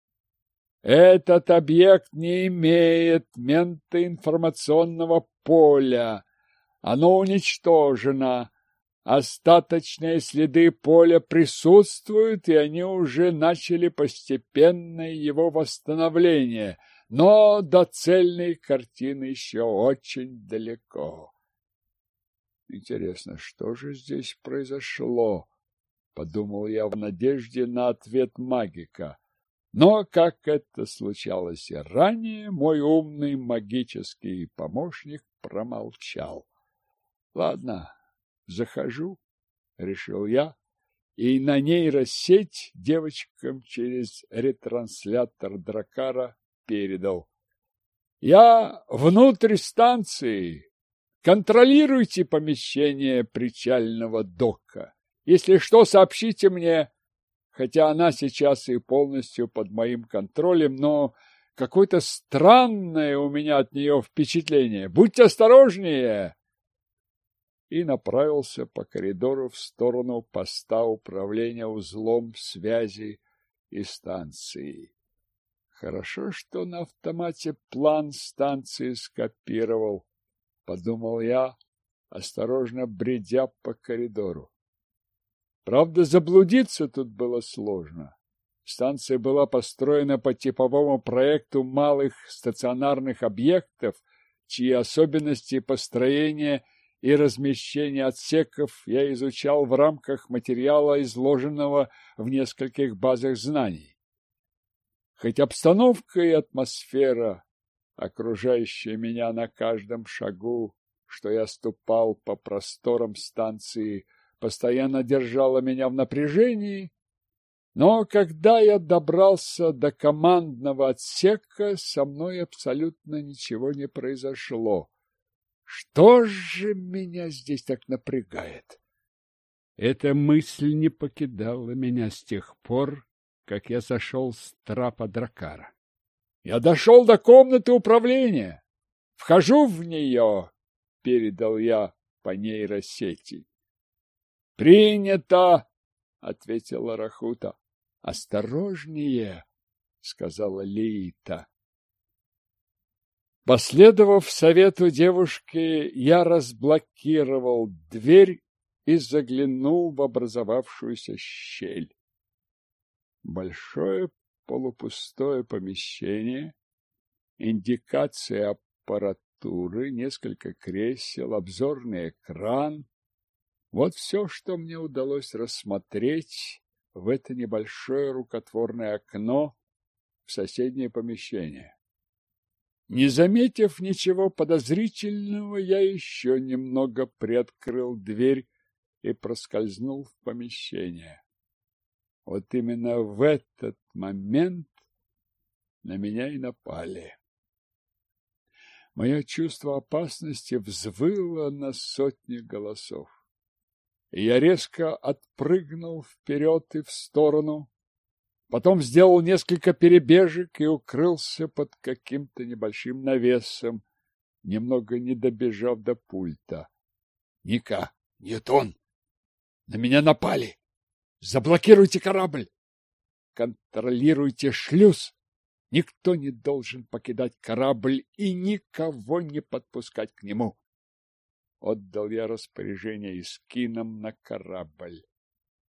Этот объект не имеет ментоинформационного поля, оно уничтожено. Остаточные следы поля присутствуют, и они уже начали постепенное его восстановление, но до цельной картины еще очень далеко. Интересно, что же здесь произошло? Подумал я в надежде на ответ магика. Но, как это случалось и ранее, мой умный магический помощник промолчал. Ладно. Захожу, решил я, и на нейросеть девочкам через ретранслятор Дракара передал. Я внутрь станции. Контролируйте помещение причального дока. Если что, сообщите мне, хотя она сейчас и полностью под моим контролем, но какое-то странное у меня от нее впечатление. Будьте осторожнее. И направился по коридору в сторону поста управления узлом связи и станции. Хорошо, что на автомате план станции скопировал, подумал я, осторожно бредя по коридору. Правда, заблудиться тут было сложно. Станция была построена по типовому проекту малых стационарных объектов, чьи особенности построения и размещение отсеков я изучал в рамках материала, изложенного в нескольких базах знаний. Хоть обстановка и атмосфера, окружающая меня на каждом шагу, что я ступал по просторам станции, постоянно держала меня в напряжении, но когда я добрался до командного отсека, со мной абсолютно ничего не произошло. Что же меня здесь так напрягает? Эта мысль не покидала меня с тех пор, как я сошел с трапа Дракара. Я дошел до комнаты управления. Вхожу в нее, передал я по нейросети. Принято, ответила Рахута. Осторожнее, сказала Лиита. Последовав совету девушки, я разблокировал дверь и заглянул в образовавшуюся щель. Большое полупустое помещение, индикации аппаратуры, несколько кресел, обзорный экран. Вот все, что мне удалось рассмотреть в это небольшое рукотворное окно в соседнее помещение. Не заметив ничего подозрительного, я еще немного приоткрыл дверь и проскользнул в помещение. Вот именно в этот момент на меня и напали. Мое чувство опасности взвыло на сотни голосов. И я резко отпрыгнул вперед и в сторону, потом сделал несколько перебежек и укрылся под каким-то небольшим навесом, немного не добежав до пульта. — Ника, нет он! На меня напали! Заблокируйте корабль! Контролируйте шлюз! Никто не должен покидать корабль и никого не подпускать к нему. Отдал я распоряжение Искинам на корабль.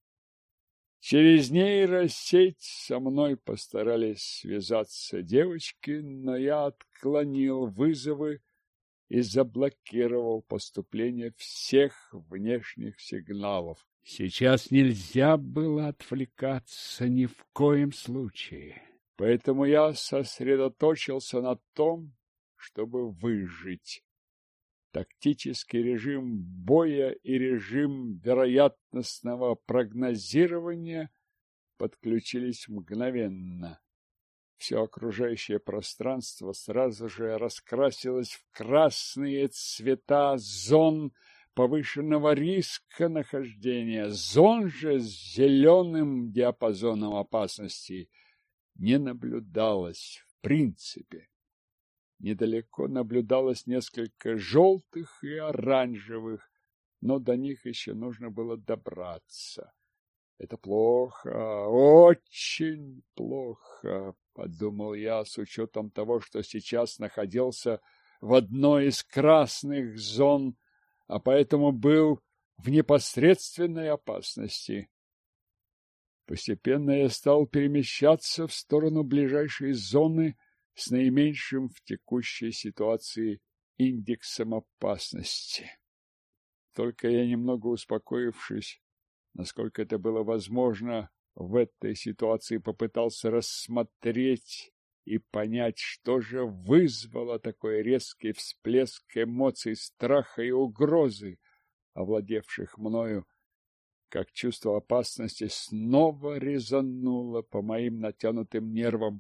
Через нейросеть со мной постарались связаться девочки, но я отклонил вызовы и заблокировал поступление всех внешних сигналов. Сейчас нельзя было отвлекаться ни в коем случае, поэтому я сосредоточился на том, чтобы выжить. Тактический режим боя и режим вероятностного прогнозирования подключились мгновенно. Все окружающее пространство сразу же раскрасилось в красные цвета зон повышенного риска нахождения. Зон же с зеленым диапазоном опасности не наблюдалось в принципе. Недалеко наблюдалось несколько желтых и оранжевых, но до них еще нужно было добраться. Это плохо, очень плохо, подумал я, с учетом того, что сейчас находился в одной из красных зон, а поэтому был в непосредственной опасности. Постепенно я стал перемещаться в сторону ближайшей зоны с наименьшим в текущей ситуации индексом опасности. Только я, немного успокоившись, насколько это было возможно, в этой ситуации попытался рассмотреть и понять, что же вызвало такой резкий всплеск эмоций страха и угрозы, овладевших мною, как чувство опасности снова резануло по моим натянутым нервам.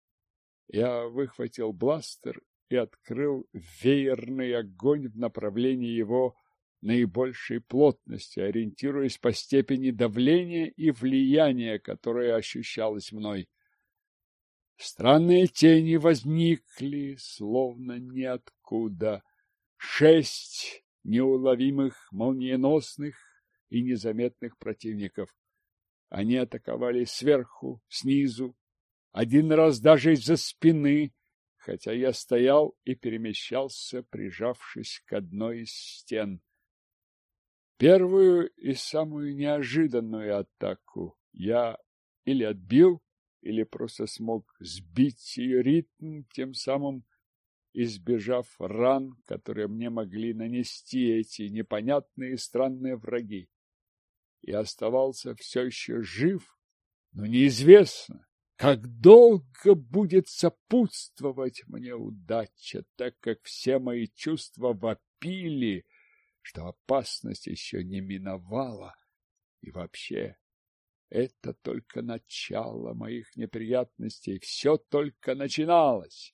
Я выхватил бластер и открыл веерный огонь в направлении его наибольшей плотности, ориентируясь по степени давления и влияния, которое ощущалось мной. Странные тени возникли, словно ниоткуда. 6 неуловимых, молниеносных и незаметных противников. Они атаковали сверху, снизу, один раз даже из-за спины, хотя я стоял и перемещался, прижавшись к одной из стен. Первую и самую неожиданную атаку я или отбил, или просто смог сбить ее ритм, тем самым избежав ран, которые мне могли нанести эти непонятные и странные враги. Я оставался все еще жив, но неизвестно, как долго будет сопутствовать мне удача, так как все мои чувства вопили, что опасность еще не миновала. И вообще, это только начало моих неприятностей, все только начиналось.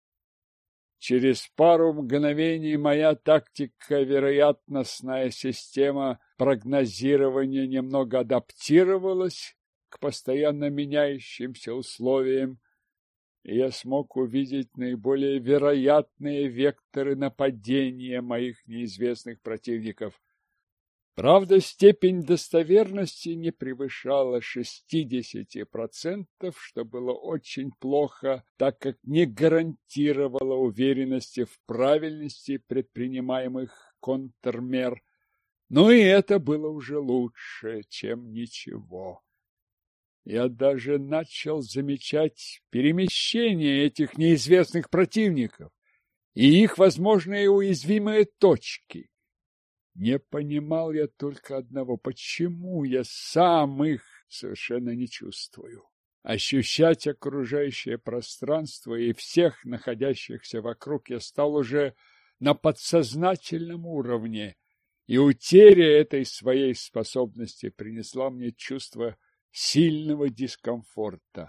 Через пару мгновений моя тактика, вероятностная система прогнозирования немного адаптировалась к постоянно меняющимся условиям, и я смог увидеть наиболее вероятные векторы нападения моих неизвестных противников. Правда, степень достоверности не превышала 60%, что было очень плохо, так как не гарантировало уверенности в правильности предпринимаемых контрмер. Но и это было уже лучше, чем ничего. Я даже начал замечать перемещение этих неизвестных противников и их возможные уязвимые точки. Не понимал я только одного: почему я сам их совершенно не чувствую. Ощущать окружающее пространство и всех находящихся вокруг я стал уже на подсознательном уровне, и утеря этой своей способности принесла мне чувство сильного дискомфорта.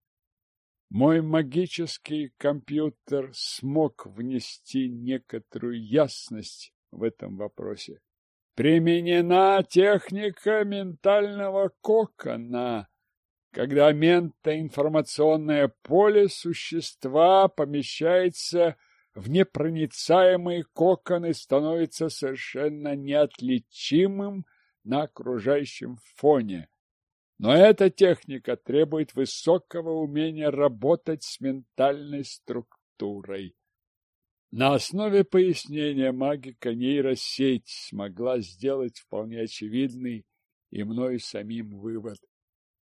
Мой магический компьютер смог внести некоторую ясность в этом вопросе. Применена техника ментального кокона, когда ментоинформационное поле существа помещается в непроницаемый кокон и становится совершенно неотличимым на окружающем фоне. Но эта техника требует высокого умения работать с ментальной структурой. На основе пояснения магика нейросеть смогла сделать вполне очевидный и мною самим вывод.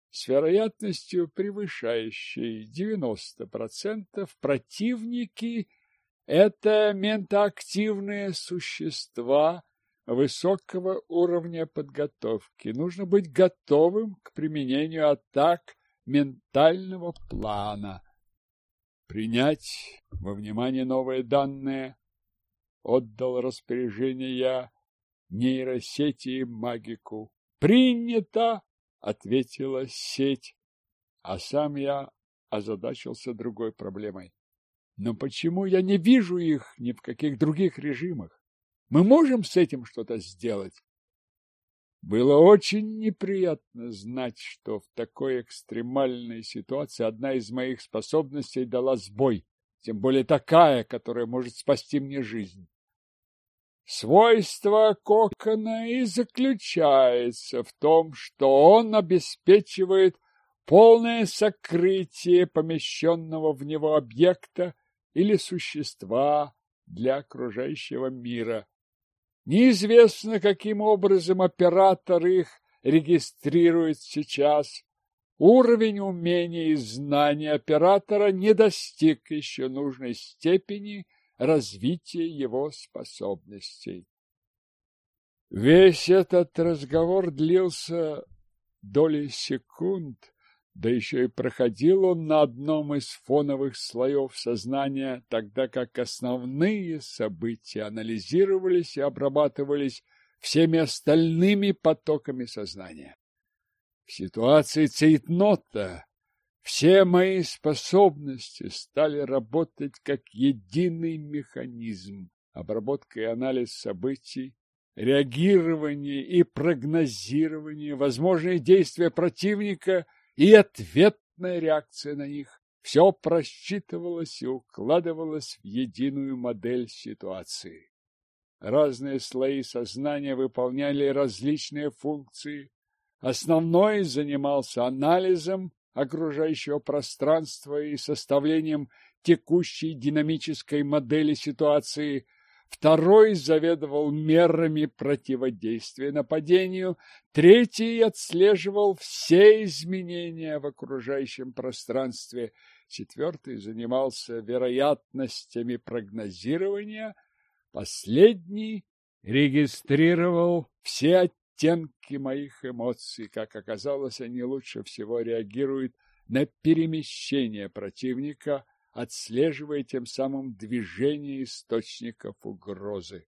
с вероятностью превышающей 90%, противники – это ментоактивные существа высокого уровня подготовки. Нужно быть готовым к применению атак ментального плана. Принять во внимание новые данные. Отдал распоряжение я нейросети и магику. «Принято!» — ответила сеть, а сам я озадачился другой проблемой. Но почему я не вижу их ни в каких других режимах? Мы можем с этим что-то сделать? Было очень неприятно знать, что в такой экстремальной ситуации одна из моих способностей дала сбой, тем более такая, которая может спасти мне жизнь. Свойство кокона и заключается в том, что он обеспечивает полное сокрытие помещенного в него объекта или существа для окружающего мира. Неизвестно, каким образом оператор их регистрирует сейчас. Уровень умения и знаний оператора не достиг еще нужной степени развития его способностей. Весь этот разговор длился доли секунд, да еще и проходил он на одном из фоновых слоев сознания, тогда как основные события анализировались и обрабатывались всеми остальными потоками сознания. В ситуации цейтнота все мои способности стали работать как единый механизм. Обработка и анализ событий, реагирование и прогнозирование, возможные действия противника и ответная реакция на них. Все просчитывалось и укладывалось в единую модель ситуации. Разные слои сознания выполняли различные функции. Основной занимался анализом окружающего пространства и составлением текущей динамической модели ситуации. Второй заведовал мерами противодействия нападению. Третий отслеживал все изменения в окружающем пространстве. Четвертый занимался вероятностями прогнозирования. Последний регистрировал все оттенки моих эмоций. Как оказалось, они лучше всего реагируют на перемещение противника, отслеживая тем самым движение источников угрозы.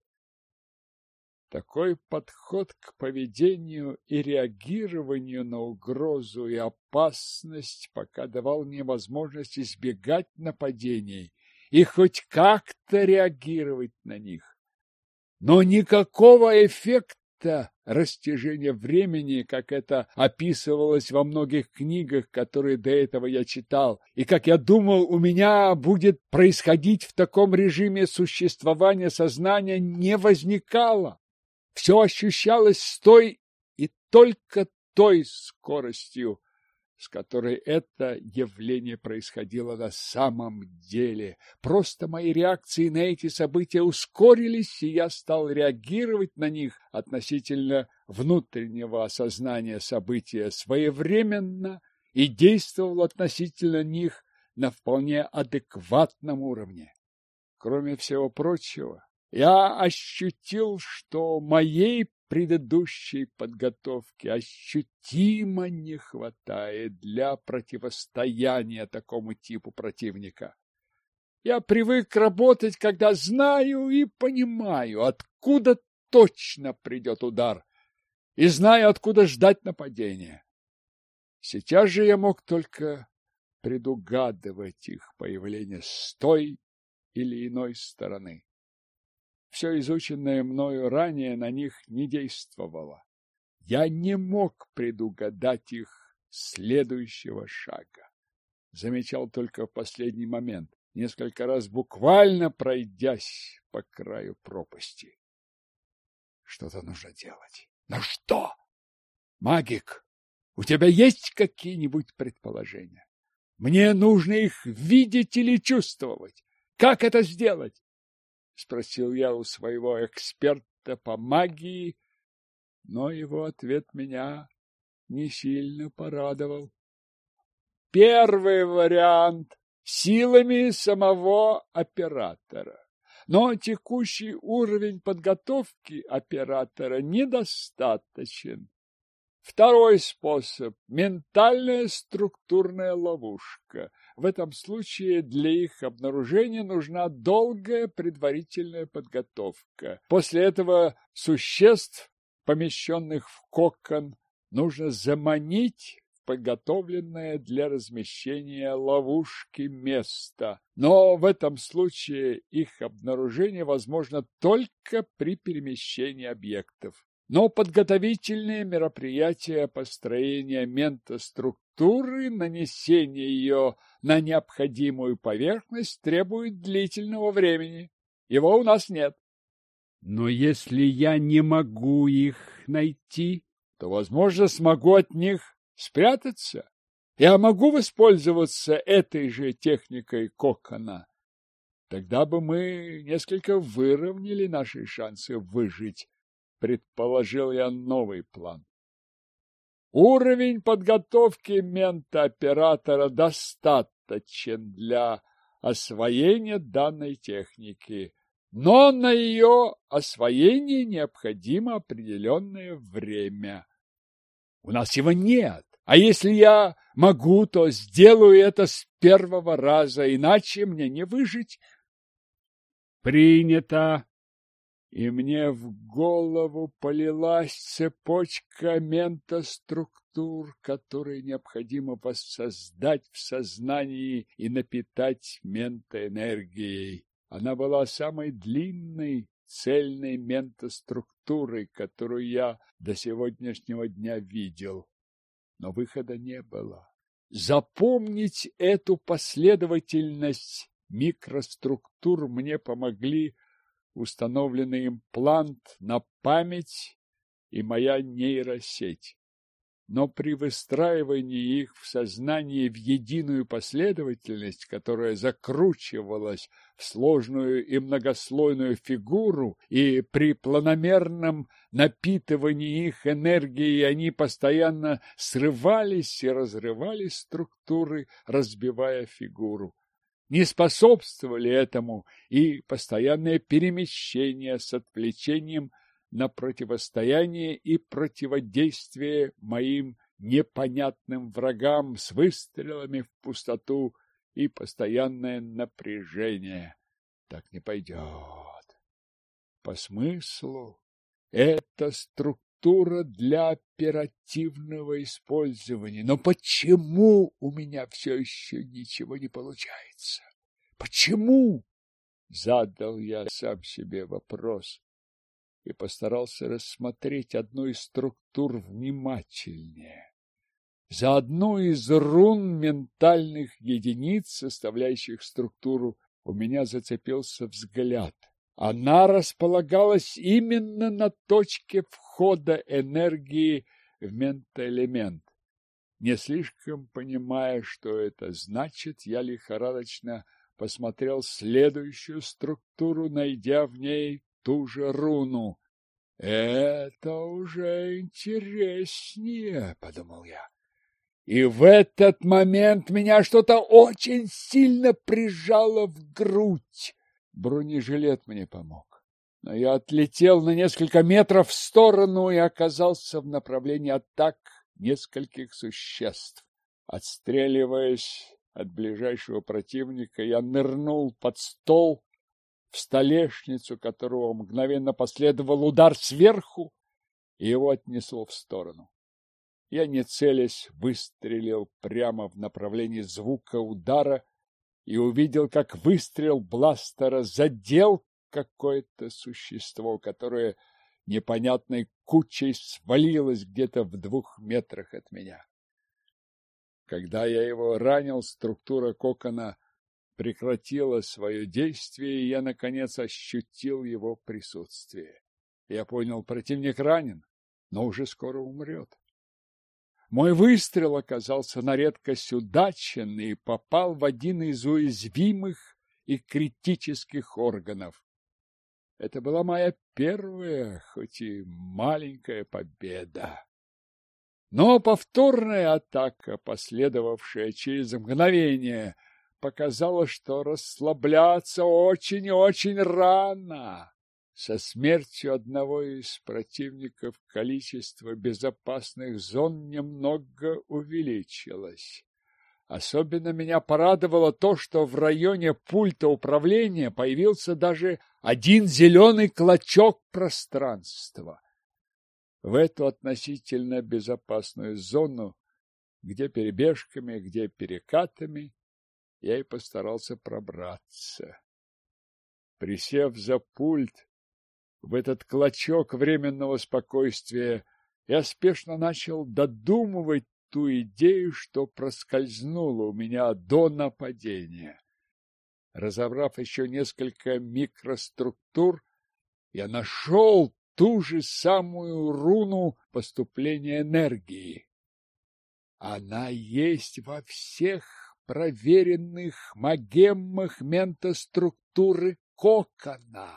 Такой подход к поведению и реагированию на угрозу и опасность пока давал мне возможность избегать нападений и хоть как-то реагировать на них. Но никакого эффекта растяжения времени, как это описывалось во многих книгах, которые до этого я читал, и, как я думал, у меня будет происходить в таком режиме существования сознания, не возникало. Все ощущалось с той и только той скоростью, с которой это явление происходило на самом деле. Просто мои реакции на эти события ускорились, и я стал реагировать на них относительно внутреннего осознания события своевременно и действовал относительно них на вполне адекватном уровне. Кроме всего прочего, я ощутил, что моей предыдущей подготовки ощутимо не хватает для противостояния такому типу противника. Я привык работать, когда знаю и понимаю, откуда точно придет удар, и знаю, откуда ждать нападения. Сейчас же я мог только предугадывать их появление с той или иной стороны. Все изученное мною ранее на них не действовало. Я не мог предугадать их следующего шага. Замечал только в последний момент, несколько раз буквально пройдясь по краю пропасти. Что-то нужно делать. Но что? Магик, у тебя есть какие-нибудь предположения? Мне нужно их видеть или чувствовать. Как это сделать? Спросил я у своего эксперта по магии, но его ответ меня не сильно порадовал. Первый вариант – силами самого оператора. Но текущий уровень подготовки оператора недостаточен. Второй способ – ментальная структурная ловушка. В этом случае для их обнаружения нужна долгая предварительная подготовка. После этого существ, помещенных в кокон, нужно заманить в подготовленное для размещения ловушки место. Но в этом случае их обнаружение возможно только при перемещении объектов. Но подготовительные мероприятия построения ментоструктуры, нанесения ее на необходимую поверхность требуют длительного времени. Его у нас нет. Но если я не могу их найти, то, возможно, смогу от них спрятаться. Я могу воспользоваться этой же техникой кокона. Тогда бы мы несколько выровняли наши шансы выжить. Предположил я новый план. Уровень подготовки ментооператора достаточен для освоения данной техники, но на ее освоение необходимо определенное время. У нас его нет, а если я могу, то сделаю это с первого раза, иначе мне не выжить. Принято. И мне в голову полилась цепочка ментоструктур, которые необходимо воссоздать в сознании и напитать ментоэнергией. Она была самой длинной, цельной ментоструктурой, которую я до сегодняшнего дня видел. Но выхода не было. Запомнить эту последовательность микроструктур мне помогли установленный имплант на память и моя нейросеть. Но при выстраивании их в сознании в единую последовательность, которая закручивалась в сложную и многослойную фигуру, и при планомерном напитывании их энергией они постоянно срывались и разрывали структуры, разбивая фигуру. Не способствовали этому и постоянное перемещение с отвлечением на противостояние и противодействие моим непонятным врагам с выстрелами в пустоту и постоянное напряжение. Так не пойдет. По смыслу это структура для оперативного использования. Но почему у меня все еще ничего не получается? Почему? Задал я сам себе вопрос и постарался рассмотреть одну из структур внимательнее. За одну из рун ментальных единиц, составляющих структуру, у меня зацепился взгляд. Она располагалась именно на точке входа энергии в ментоэлемент. Не слишком понимая, что это значит, я лихорадочно посмотрел следующую структуру, найдя в ней ту же руну. «Это уже интереснее», — подумал я. И в этот момент меня что-то очень сильно прижало в грудь. Бронежилет мне помог, но я отлетел на несколько метров в сторону и оказался в направлении атак нескольких существ. Отстреливаясь от ближайшего противника, я нырнул под стол, в столешницу которого мгновенно последовал удар сверху, и его отнесло в сторону. Я, не целясь, выстрелил прямо в направлении звука удара и увидел, как выстрел бластера задел какое-то существо, которое непонятной кучей свалилось где-то в 2 метрах от меня. Когда я его ранил, структура кокона прекратила свое действие, и я, наконец, ощутил его присутствие. Я понял, противник ранен, но уже скоро умрет. Мой выстрел оказался на редкость удачен и попал в один из уязвимых и критических органов. Это была моя первая, хоть и маленькая победа. Но повторная атака, последовавшая через мгновение, показала, что расслабляться очень и очень рано. Со смертью одного из противников количество безопасных зон немного увеличилось. Особенно меня порадовало то, что в районе пульта управления появился даже один зеленый клочок пространства. В эту относительно безопасную зону, где перебежками, где перекатами, я и постарался пробраться. Присев за пульт, в этот клочок временного спокойствия, я спешно начал додумывать ту идею, что проскользнула у меня до нападения. Разобрав еще несколько микроструктур, я нашел ту же самую руну поступления энергии. Она есть во всех проверенных магеммах ментоструктуры кокона.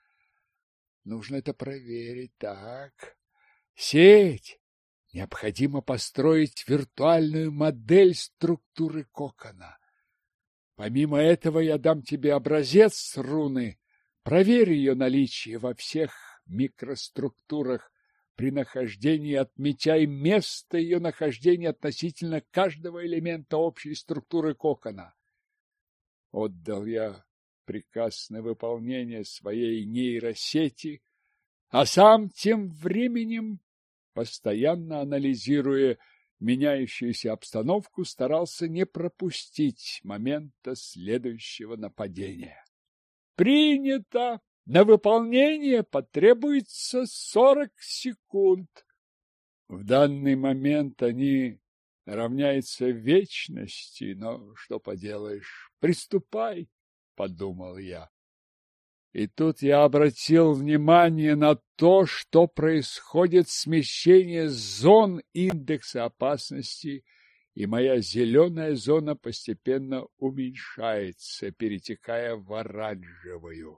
Нужно это проверить. Так. Сеть. Необходимо построить виртуальную модель структуры кокона. Помимо этого я дам тебе образец руны. Проверь ее наличие во всех микроструктурах. При нахождении отмечай место ее нахождения относительно каждого элемента общей структуры кокона. Отдал я приказ на выполнение своей нейросети, а сам тем временем, постоянно анализируя меняющуюся обстановку, старался не пропустить момента следующего нападения. Принято! На выполнение потребуется 40 секунд. В данный момент они равняются вечности, но что поделаешь, приступай, подумал я. И тут я обратил внимание на то, что происходит смещение зон индекса опасности, и моя зеленая зона постепенно уменьшается, перетекая в оранжевую.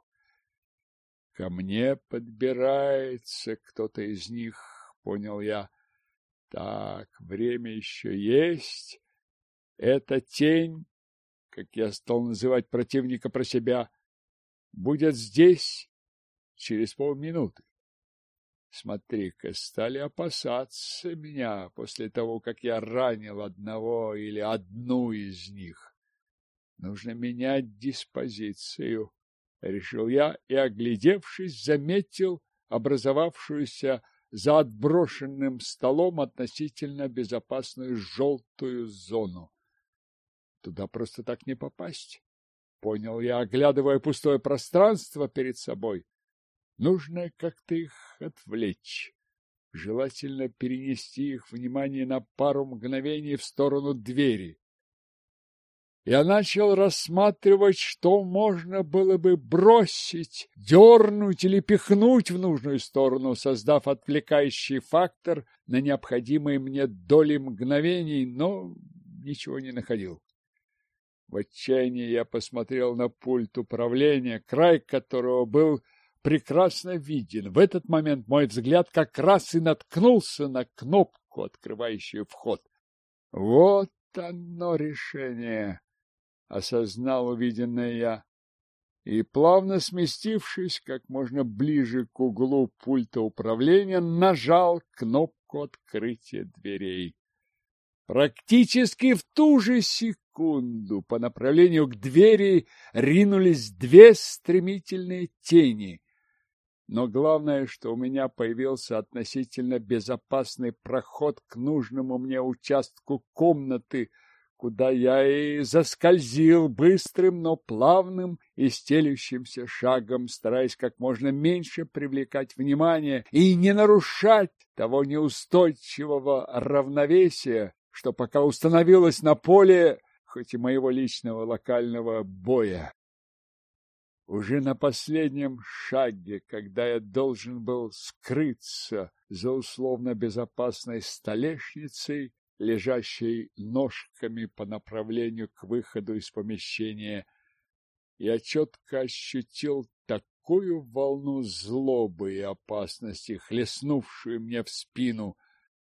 Ко мне подбирается кто-то из них, понял я. Так, время еще есть. Эта тень, как я стал называть противника про себя, будет здесь через полминуты. Смотри-ка, стали опасаться меня после того, как я ранил одного или одну из них. Нужно менять диспозицию, решил я и, оглядевшись, заметил образовавшуюся за отброшенным столом относительно безопасную желтую зону. Туда просто так не попасть. Понял я, оглядывая пустое пространство перед собой. Нужно как-то их отвлечь. Желательно перенести их внимание на пару мгновений в сторону двери. Я начал рассматривать, что можно было бы бросить, дернуть или пихнуть в нужную сторону, создав отвлекающий фактор на необходимые мне доли мгновений, но ничего не находил. В отчаянии я посмотрел на пульт управления, край которого был прекрасно виден. В этот момент мой взгляд как раз и наткнулся на кнопку, открывающую вход. Вот оно решение, осознал увиденное я, и, плавно сместившись как можно ближе к углу пульта управления, нажал кнопку открытия дверей. Практически в ту же секунду по направлению к двери ринулись две стремительные тени. Но главное, что у меня появился относительно безопасный проход к нужному мне участку комнаты, куда я и заскользил быстрым, но плавным и стелющимся шагом, стараясь как можно меньше привлекать внимание и не нарушать того неустойчивого равновесия, что пока установилось на поле, хоть и моего личного локального боя. Уже на последнем шаге, когда я должен был скрыться за условно безопасной столешницей, лежащей ножками по направлению к выходу из помещения, я четко ощутил такую волну злобы и опасности, хлестнувшую мне в спину,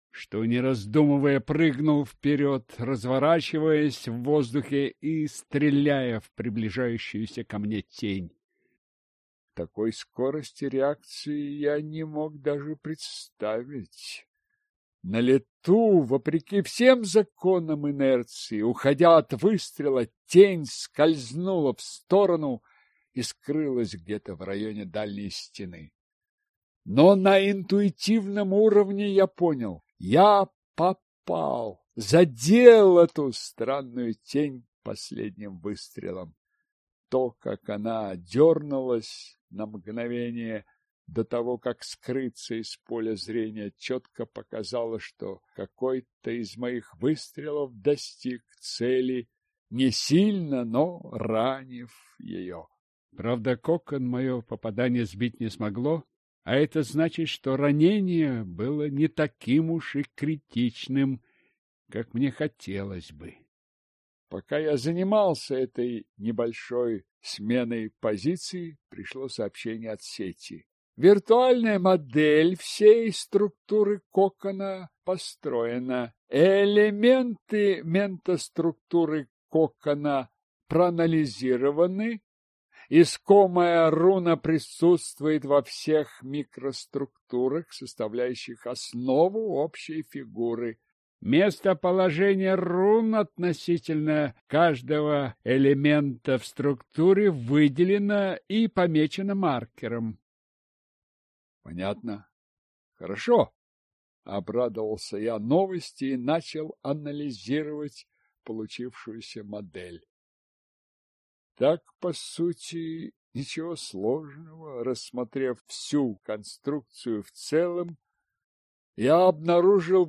что, не раздумывая, прыгнул вперед, разворачиваясь в воздухе и стреляя в приближающуюся ко мне тень. Такой скорости реакции я не мог даже представить. На лету, вопреки всем законам инерции, уходя от выстрела, тень скользнула в сторону и скрылась где-то в районе дальней стены. Но на интуитивном уровне я понял, я попал, задел эту странную тень последним выстрелом. То, как она дернулась на мгновение до того, как скрыться из поля зрения, четко показало, что какой-то из моих выстрелов достиг цели, не сильно, но ранив ее. Правда, кокон мое попадание сбить не смогло, а это значит, что ранение было не таким уж и критичным, как мне хотелось бы. Пока я занимался этой небольшой сменой позиций, пришло сообщение от сети. Виртуальная модель всей структуры кокона построена. Элементы ментоструктуры кокона проанализированы. Искомая руна присутствует во всех микроструктурах, составляющих основу общей фигуры. Местоположение рун относительно каждого элемента в структуре выделено и помечено маркером. Понятно. Хорошо. Обрадовался я новости и начал анализировать получившуюся модель. Так, по сути, ничего сложного. Рассмотрев всю конструкцию в целом, я обнаружил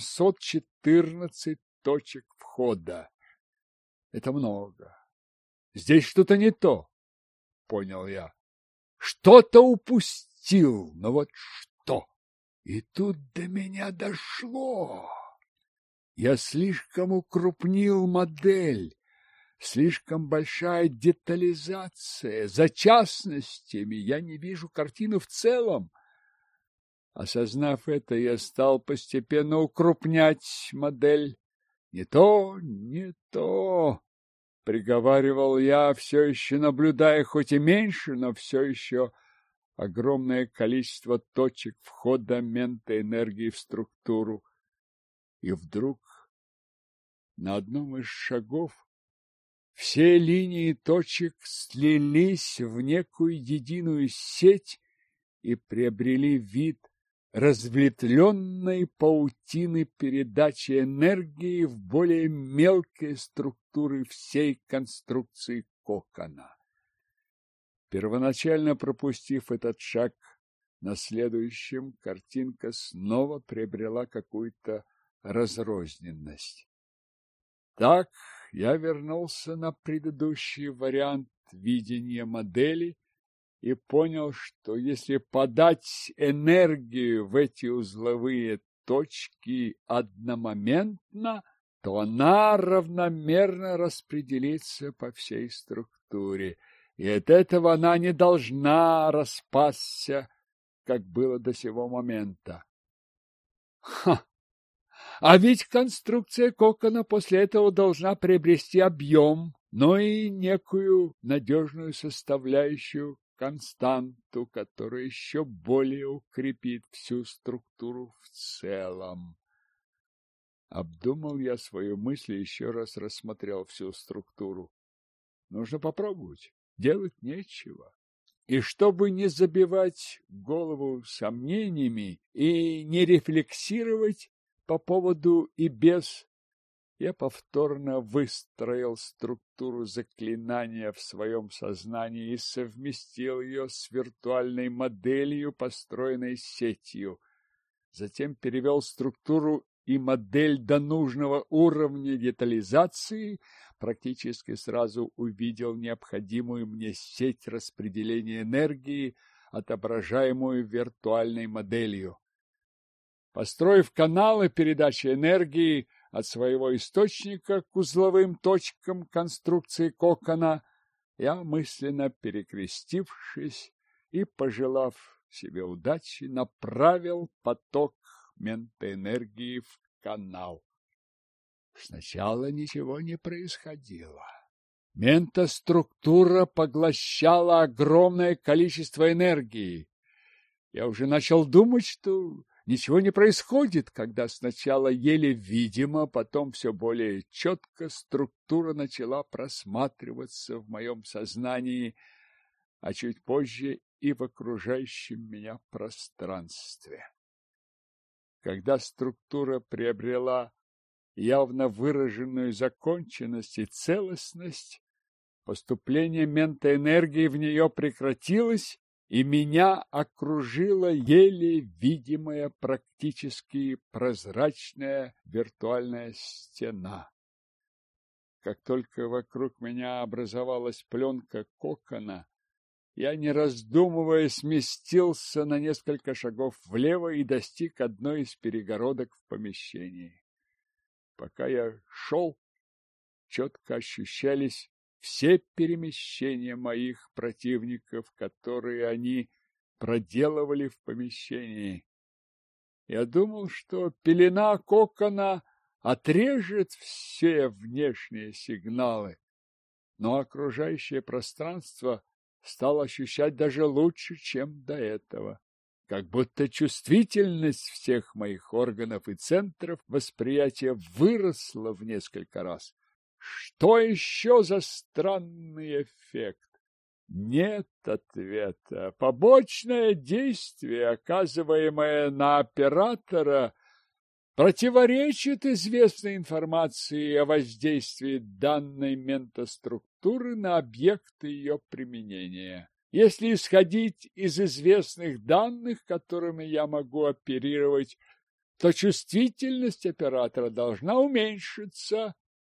814 точек входа. Это много. Здесь что-то не то, понял я. Что-то упустил, но вот что? И тут до меня дошло. Я слишком укрупнил модель. Слишком большая детализация. За частностями я не вижу картину в целом. Осознав это, я стал постепенно укрупнять модель. Не то, не то, приговаривал я, все еще наблюдая хоть и меньше, но все еще огромное количество точек входа ментоэнергии в структуру. И вдруг на одном из шагов все линии точек слились в некую единую сеть и приобрели вид разветвленной паутины передачи энергии в более мелкие структуры всей конструкции кокона. Первоначально пропустив этот шаг, на следующем картинка снова приобрела какую-то разрозненность. Так я вернулся на предыдущий вариант видения модели и понял, что если подать энергию в эти узловые точки одномоментно, то она равномерно распределится по всей структуре, и от этого она не должна распасться, как было до сего момента. Ха! А ведь конструкция кокона после этого должна приобрести объем, но и некую надежную составляющую константу, которая еще более укрепит всю структуру в целом. Обдумал я свою мысль и еще раз рассмотрел всю структуру. Нужно попробовать, делать нечего. И чтобы не забивать голову сомнениями и не рефлексировать по поводу и без, я повторно выстроил структуру заклинания в своем сознании и совместил ее с виртуальной моделью, построенной сетью. Затем перевел структуру и модель до нужного уровня детализации, практически сразу увидел необходимую мне сеть распределения энергии, отображаемую виртуальной моделью. Построив каналы передачи энергии от своего источника к узловым точкам конструкции кокона, я, мысленно перекрестившись и пожелав себе удачи, направил поток ментоэнергии в канал. Сначала ничего не происходило. Ментоструктура поглощала огромное количество энергии. Я уже начал думать, что ничего не происходит, когда сначала еле видимо, потом все более четко структура начала просматриваться в моем сознании, а чуть позже и в окружающем меня пространстве. Когда структура приобрела явно выраженную законченность и целостность, поступление ментоэнергии в нее прекратилось, и меня окружила еле видимая, практически прозрачная виртуальная стена. Как только вокруг меня образовалась пленка кокона, я, не раздумывая, сместился на несколько шагов влево и достиг одной из перегородок в помещении. Пока я шел, четко ощущались все перемещения моих противников, которые они проделывали в помещении. Я думал, что пелена кокона отрежет все внешние сигналы, но окружающее пространство стал ощущать даже лучше, чем до этого. Как будто чувствительность всех моих органов и центров восприятия выросла в несколько раз. Что еще за странный эффект? Нет ответа. Побочное действие, оказываемое на оператора, противоречит известной информации о воздействии данной ментоструктуры на объекты ее применения. Если исходить из известных данных, которыми я могу оперировать, то чувствительность оператора должна уменьшиться.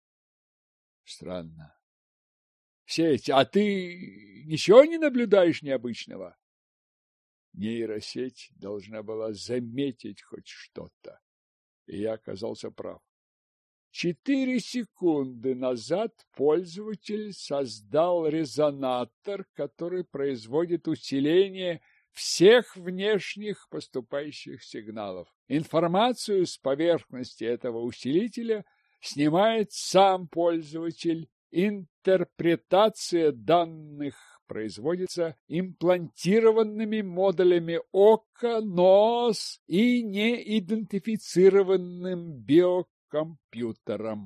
Странно. Сеть, а ты ничего не наблюдаешь необычного? Нейросеть должна была заметить хоть что-то. И я оказался прав. 4 секунды назад пользователь создал резонатор, который производит усиление всех внешних поступающих сигналов. Информацию с поверхности этого усилителя снимает сам пользователь. Интерпретация данных производится имплантированными модулями ока, нос и неидентифицированным биокомпьютером.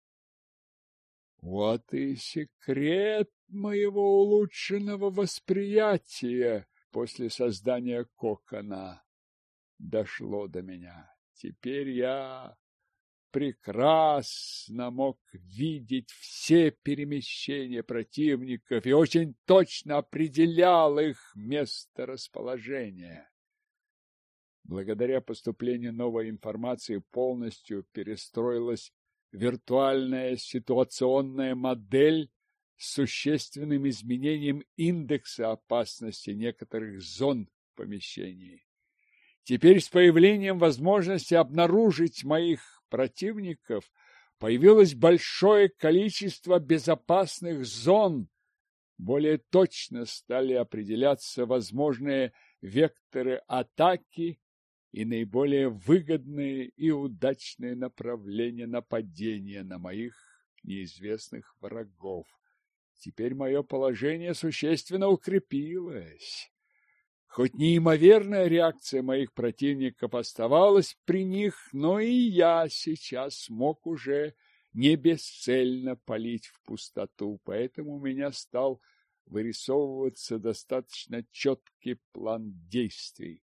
Вот и секрет моего улучшенного восприятия после создания кокона дошло до меня. Теперь я прекрасно мог видеть все перемещения противников и очень точно определял их месторасположение. Благодаря поступлению новой информации полностью перестроилась виртуальная ситуационная модель с существенным изменением индекса опасности некоторых зон в помещении. Теперь с появлением возможности обнаружить моих противников появилось большое количество безопасных зон. Более точно стали определяться возможные векторы атаки и наиболее выгодные и удачные направления нападения на моих неизвестных врагов. Теперь мое положение существенно укрепилось. Хоть неимоверная реакция моих противников оставалась при них, но и я сейчас смог уже не бесцельно палить в пустоту, поэтому у меня стал вырисовываться достаточно четкий план действий.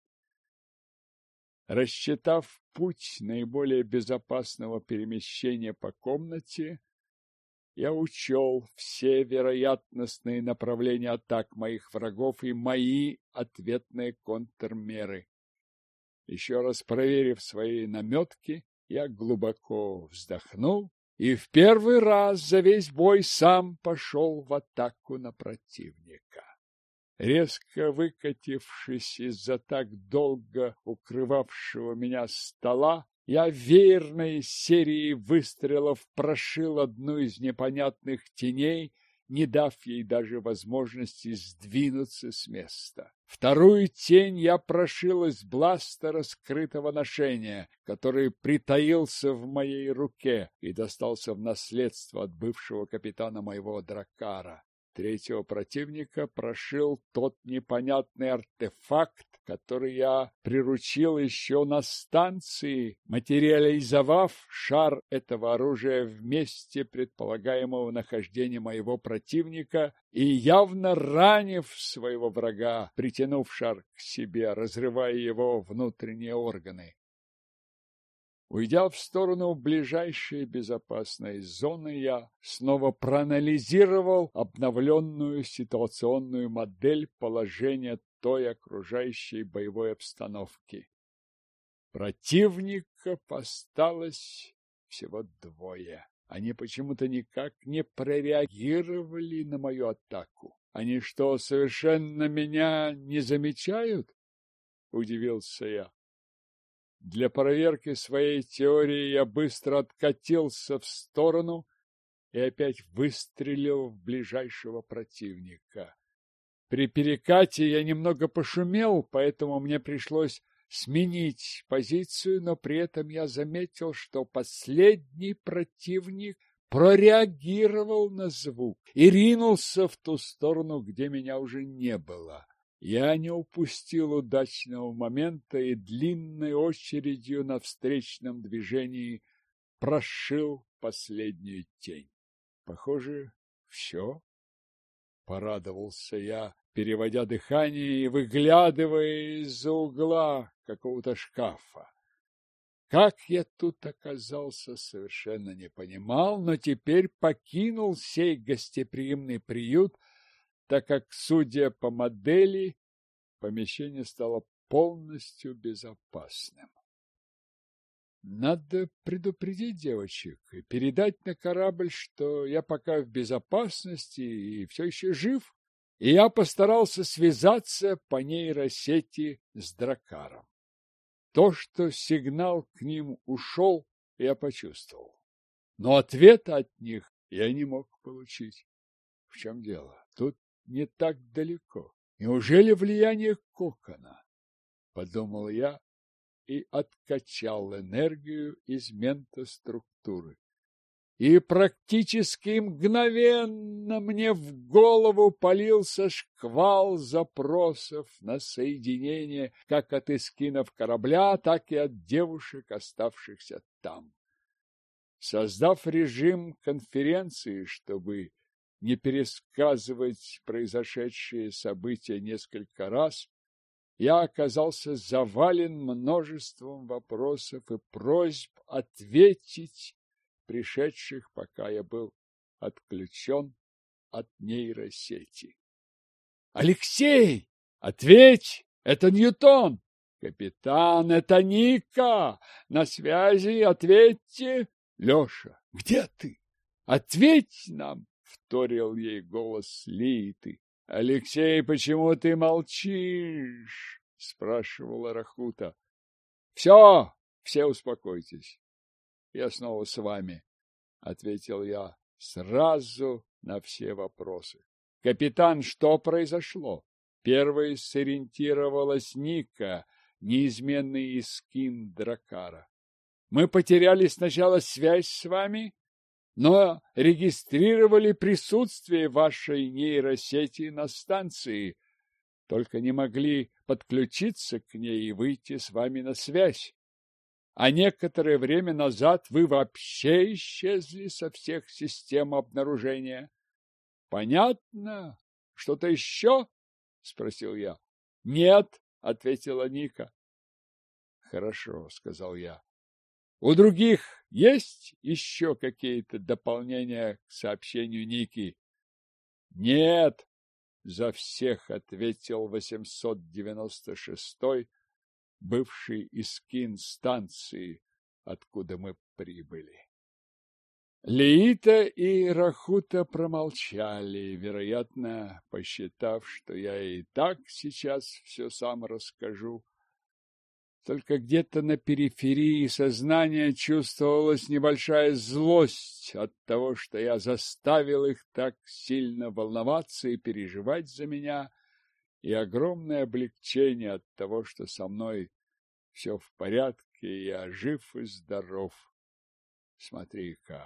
Рассчитав путь наиболее безопасного перемещения по комнате, я учел все вероятностные направления атак моих врагов и мои ответные контрмеры. Еще раз проверив свои наметки, я глубоко вздохнул и в первый раз за весь бой сам пошел в атаку на противника. Резко выкатившись из-за так долго укрывавшего меня стола, я веерной серией выстрелов прошил одну из непонятных теней не дав ей даже возможности сдвинуться с места. Вторую тень я прошил из бластера скрытого ношения, который притаился в моей руке и достался в наследство от бывшего капитана моего дракара. Третьего противника прошил тот непонятный артефакт, который я приручил еще на станции, материализовав шар этого оружия в месте предполагаемого нахождения моего противника и явно ранив своего врага, притянув шар к себе, разрывая его внутренние органы. Уйдя в сторону ближайшей безопасной зоны, я снова проанализировал обновленную ситуационную модель положения той окружающей боевой обстановки. Противников осталось всего двое. Они почему-то никак не прореагировали на мою атаку. Они что, совершенно меня не замечают? Удивился я. Для проверки своей теории я быстро откатился в сторону и опять выстрелил в ближайшего противника. При перекате я немного пошумел, поэтому мне пришлось сменить позицию, но при этом я заметил, что последний противник прореагировал на звук и ринулся в ту сторону, где меня уже не было. Я не упустил удачного момента и длинной очередью на встречном движении прошил последнюю тень. Похоже, все. Порадовался я, переводя дыхание и выглядывая из-за угла какого-то шкафа. Как я тут оказался, совершенно не понимал, но теперь покинул сей гостеприимный приют, так как, судя по модели, помещение стало полностью безопасным. Надо предупредить девочек и передать на корабль, что я пока в безопасности и все еще жив, и я постарался связаться по нейросети с дракаром. То, что сигнал к ним ушел, я почувствовал, но ответа от них я не мог получить. В чем дело? Тут не так далеко. Неужели влияние кокона? Подумал я и откачал энергию из ментоструктуры. И практически мгновенно мне в голову полился шквал запросов на соединение как от эскинов корабля, так и от девушек, оставшихся там. Создав режим конференции, чтобы не пересказывать произошедшие события несколько раз, я оказался завален множеством вопросов и просьб ответить, пришедших, пока я был отключен от нейросети. «Алексей, ответь! Это Ньютон! Капитан, это Ника! На связи, ответьте! Леша, где ты? Ответь нам!» — вторил ей голос Лииты. «Алексей, почему ты молчишь?» — спрашивала Рахута. «Все успокойтесь. Я снова с вами», — ответил я сразу на все вопросы. «Капитан, что произошло?» Первой сориентировалась Ника, неизменный искин дракара. «Мы потеряли сначала связь с вами, но регистрировали присутствие вашей нейросети на станции, только не могли подключиться к ней и выйти с вами на связь. А некоторое время назад вы вообще исчезли со всех систем обнаружения. Понятно? Что-то еще? — спросил я. — Нет, — ответила Ника. — Хорошо, — сказал я. — У других есть еще какие-то дополнения к сообщению Ники? — Нет, — за всех ответил 896-й, бывший искин станции, откуда мы прибыли. Лиита и Рахута промолчали, вероятно, посчитав, что я и так сейчас все сам расскажу. Только где-то на периферии сознания чувствовалась небольшая злость от того, что я заставил их так сильно волноваться и переживать за меня, и огромное облегчение от того, что со мной все в порядке, и я жив и здоров. Смотри-ка,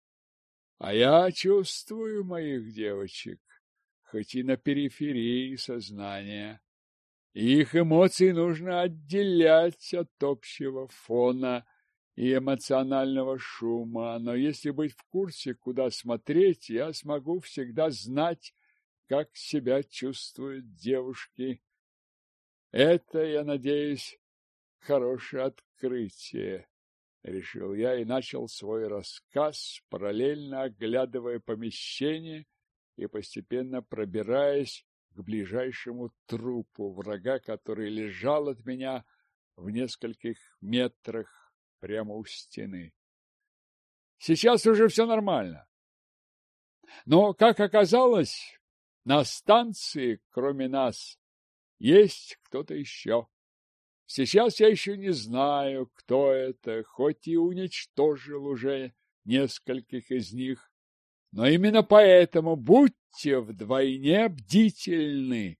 а я чувствую моих девочек, хоть и на периферии сознания. Их эмоции нужно отделять от общего фона и эмоционального шума, но если быть в курсе, куда смотреть, я смогу всегда знать, как себя чувствуют девушки. Это, я надеюсь, хорошее открытие, решил я и начал свой рассказ, параллельно оглядывая помещение и постепенно пробираясь к ближайшему трупу врага, который лежал от меня в нескольких метрах прямо у стены. Сейчас уже все нормально. Но, как оказалось, на станции, кроме нас, есть кто-то еще. Сейчас я еще не знаю, кто это, хоть и уничтожил уже нескольких из них. Но именно поэтому будьте вдвойне бдительны.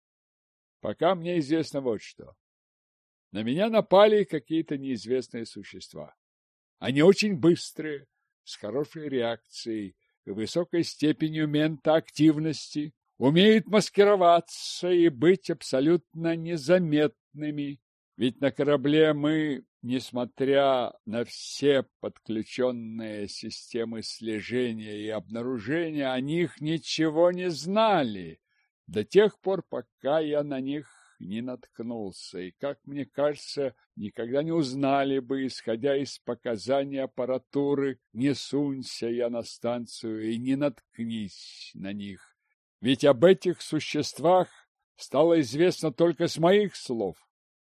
Пока мне известно вот что. На меня напали какие-то неизвестные существа. Они очень быстрые, с хорошей реакцией и высокой степенью ментоактивности, умеют маскироваться и быть абсолютно незаметными. Ведь на корабле мы, несмотря на все подключенные системы слежения и обнаружения, о них ничего не знали до тех пор, пока я на них не наткнулся. И, как мне кажется, никогда не узнали бы, исходя из показаний аппаратуры, не сунься я на станцию и не наткнись на них. Ведь об этих существах стало известно только с моих слов.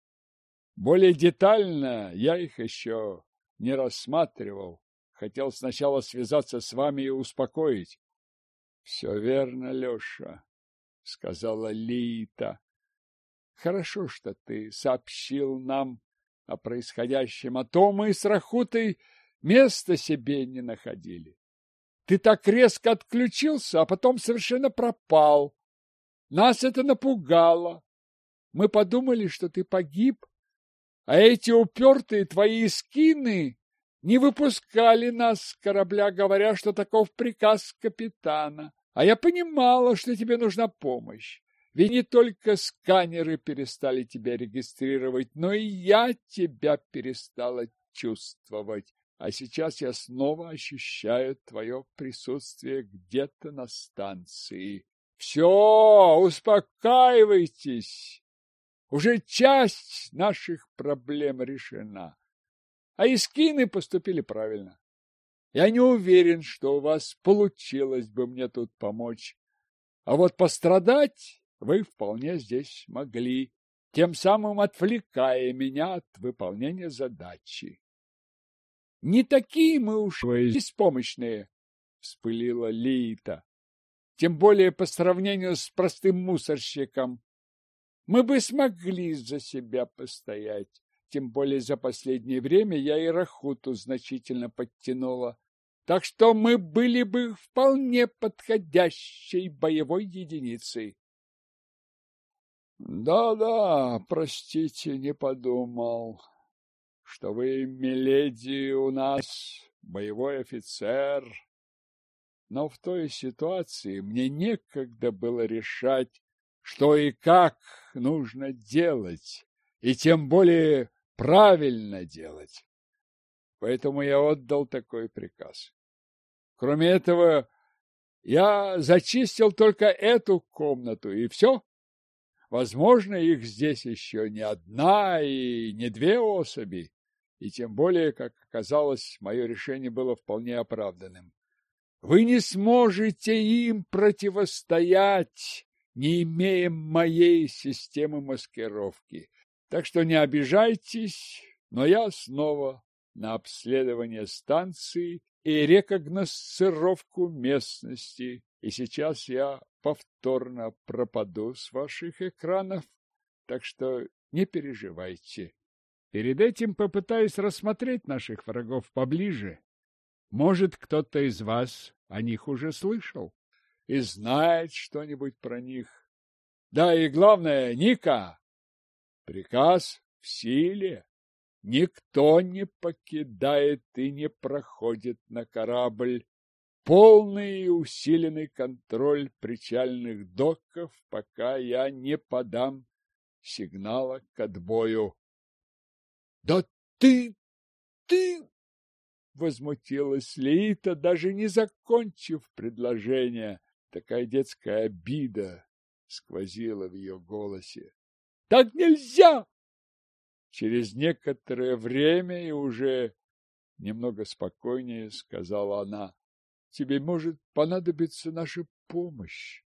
Более детально я их еще не рассматривал. Хотел сначала связаться с вами и успокоить. — Все верно, Леша, — сказала Лита. — Хорошо, что ты сообщил нам о происходящем, а то мы с Рахутой места себе не находили. Ты так резко отключился, а потом совершенно пропал. Нас это напугало. Мы подумали, что ты погиб. А эти упертые твои скины не выпускали нас с корабля, говоря, что таков приказ капитана. А я понимала, что тебе нужна помощь. Ведь не только сканеры перестали тебя регистрировать, но и я тебя перестала чувствовать. А сейчас я снова ощущаю твое присутствие где-то на станции. Все, успокаивайтесь. Уже часть наших проблем решена. А искины поступили правильно. Я не уверен, что у вас получилось бы мне тут помочь. А вот пострадать вы вполне здесь могли, тем самым отвлекая меня от выполнения задачи. Не такие мы уж беспомощные, вспылила Лита. Тем более по сравнению с простым мусорщиком. Мы бы смогли за себя постоять. Тем более за последнее время я и Рахуту значительно подтянула. Так что мы были бы вполне подходящей боевой единицей. Да, простите, не подумал, что вы, миледи, у нас боевой офицер. Но в той ситуации мне некогда было решать, что и как нужно делать, и тем более правильно делать. Поэтому я отдал такой приказ. Кроме этого, я зачистил только эту комнату, и все. Возможно, их здесь еще не одна и не две особи, и тем более, как оказалось, мое решение было вполне оправданным. Вы не сможете им противостоять, не имея моей системы маскировки. Так что не обижайтесь, но я снова на обследование станции и рекогносцировку местности. И сейчас я повторно пропаду с ваших экранов, так что не переживайте. Перед этим попытаюсь рассмотреть наших врагов поближе. Может, кто-то из вас о них уже слышал и знает что-нибудь про них. Да и главное, Ника, приказ в силе. Никто не покидает и не проходит на корабль. Полный и усиленный контроль причальных доков, пока я не подам сигнала к отбою. — Да ты... — возмутилась Лита, даже не закончив предложение. Такая детская обида сквозила в ее голосе. — Так нельзя! Через некоторое время и уже немного спокойнее сказала она. — Тебе может понадобиться наша помощь.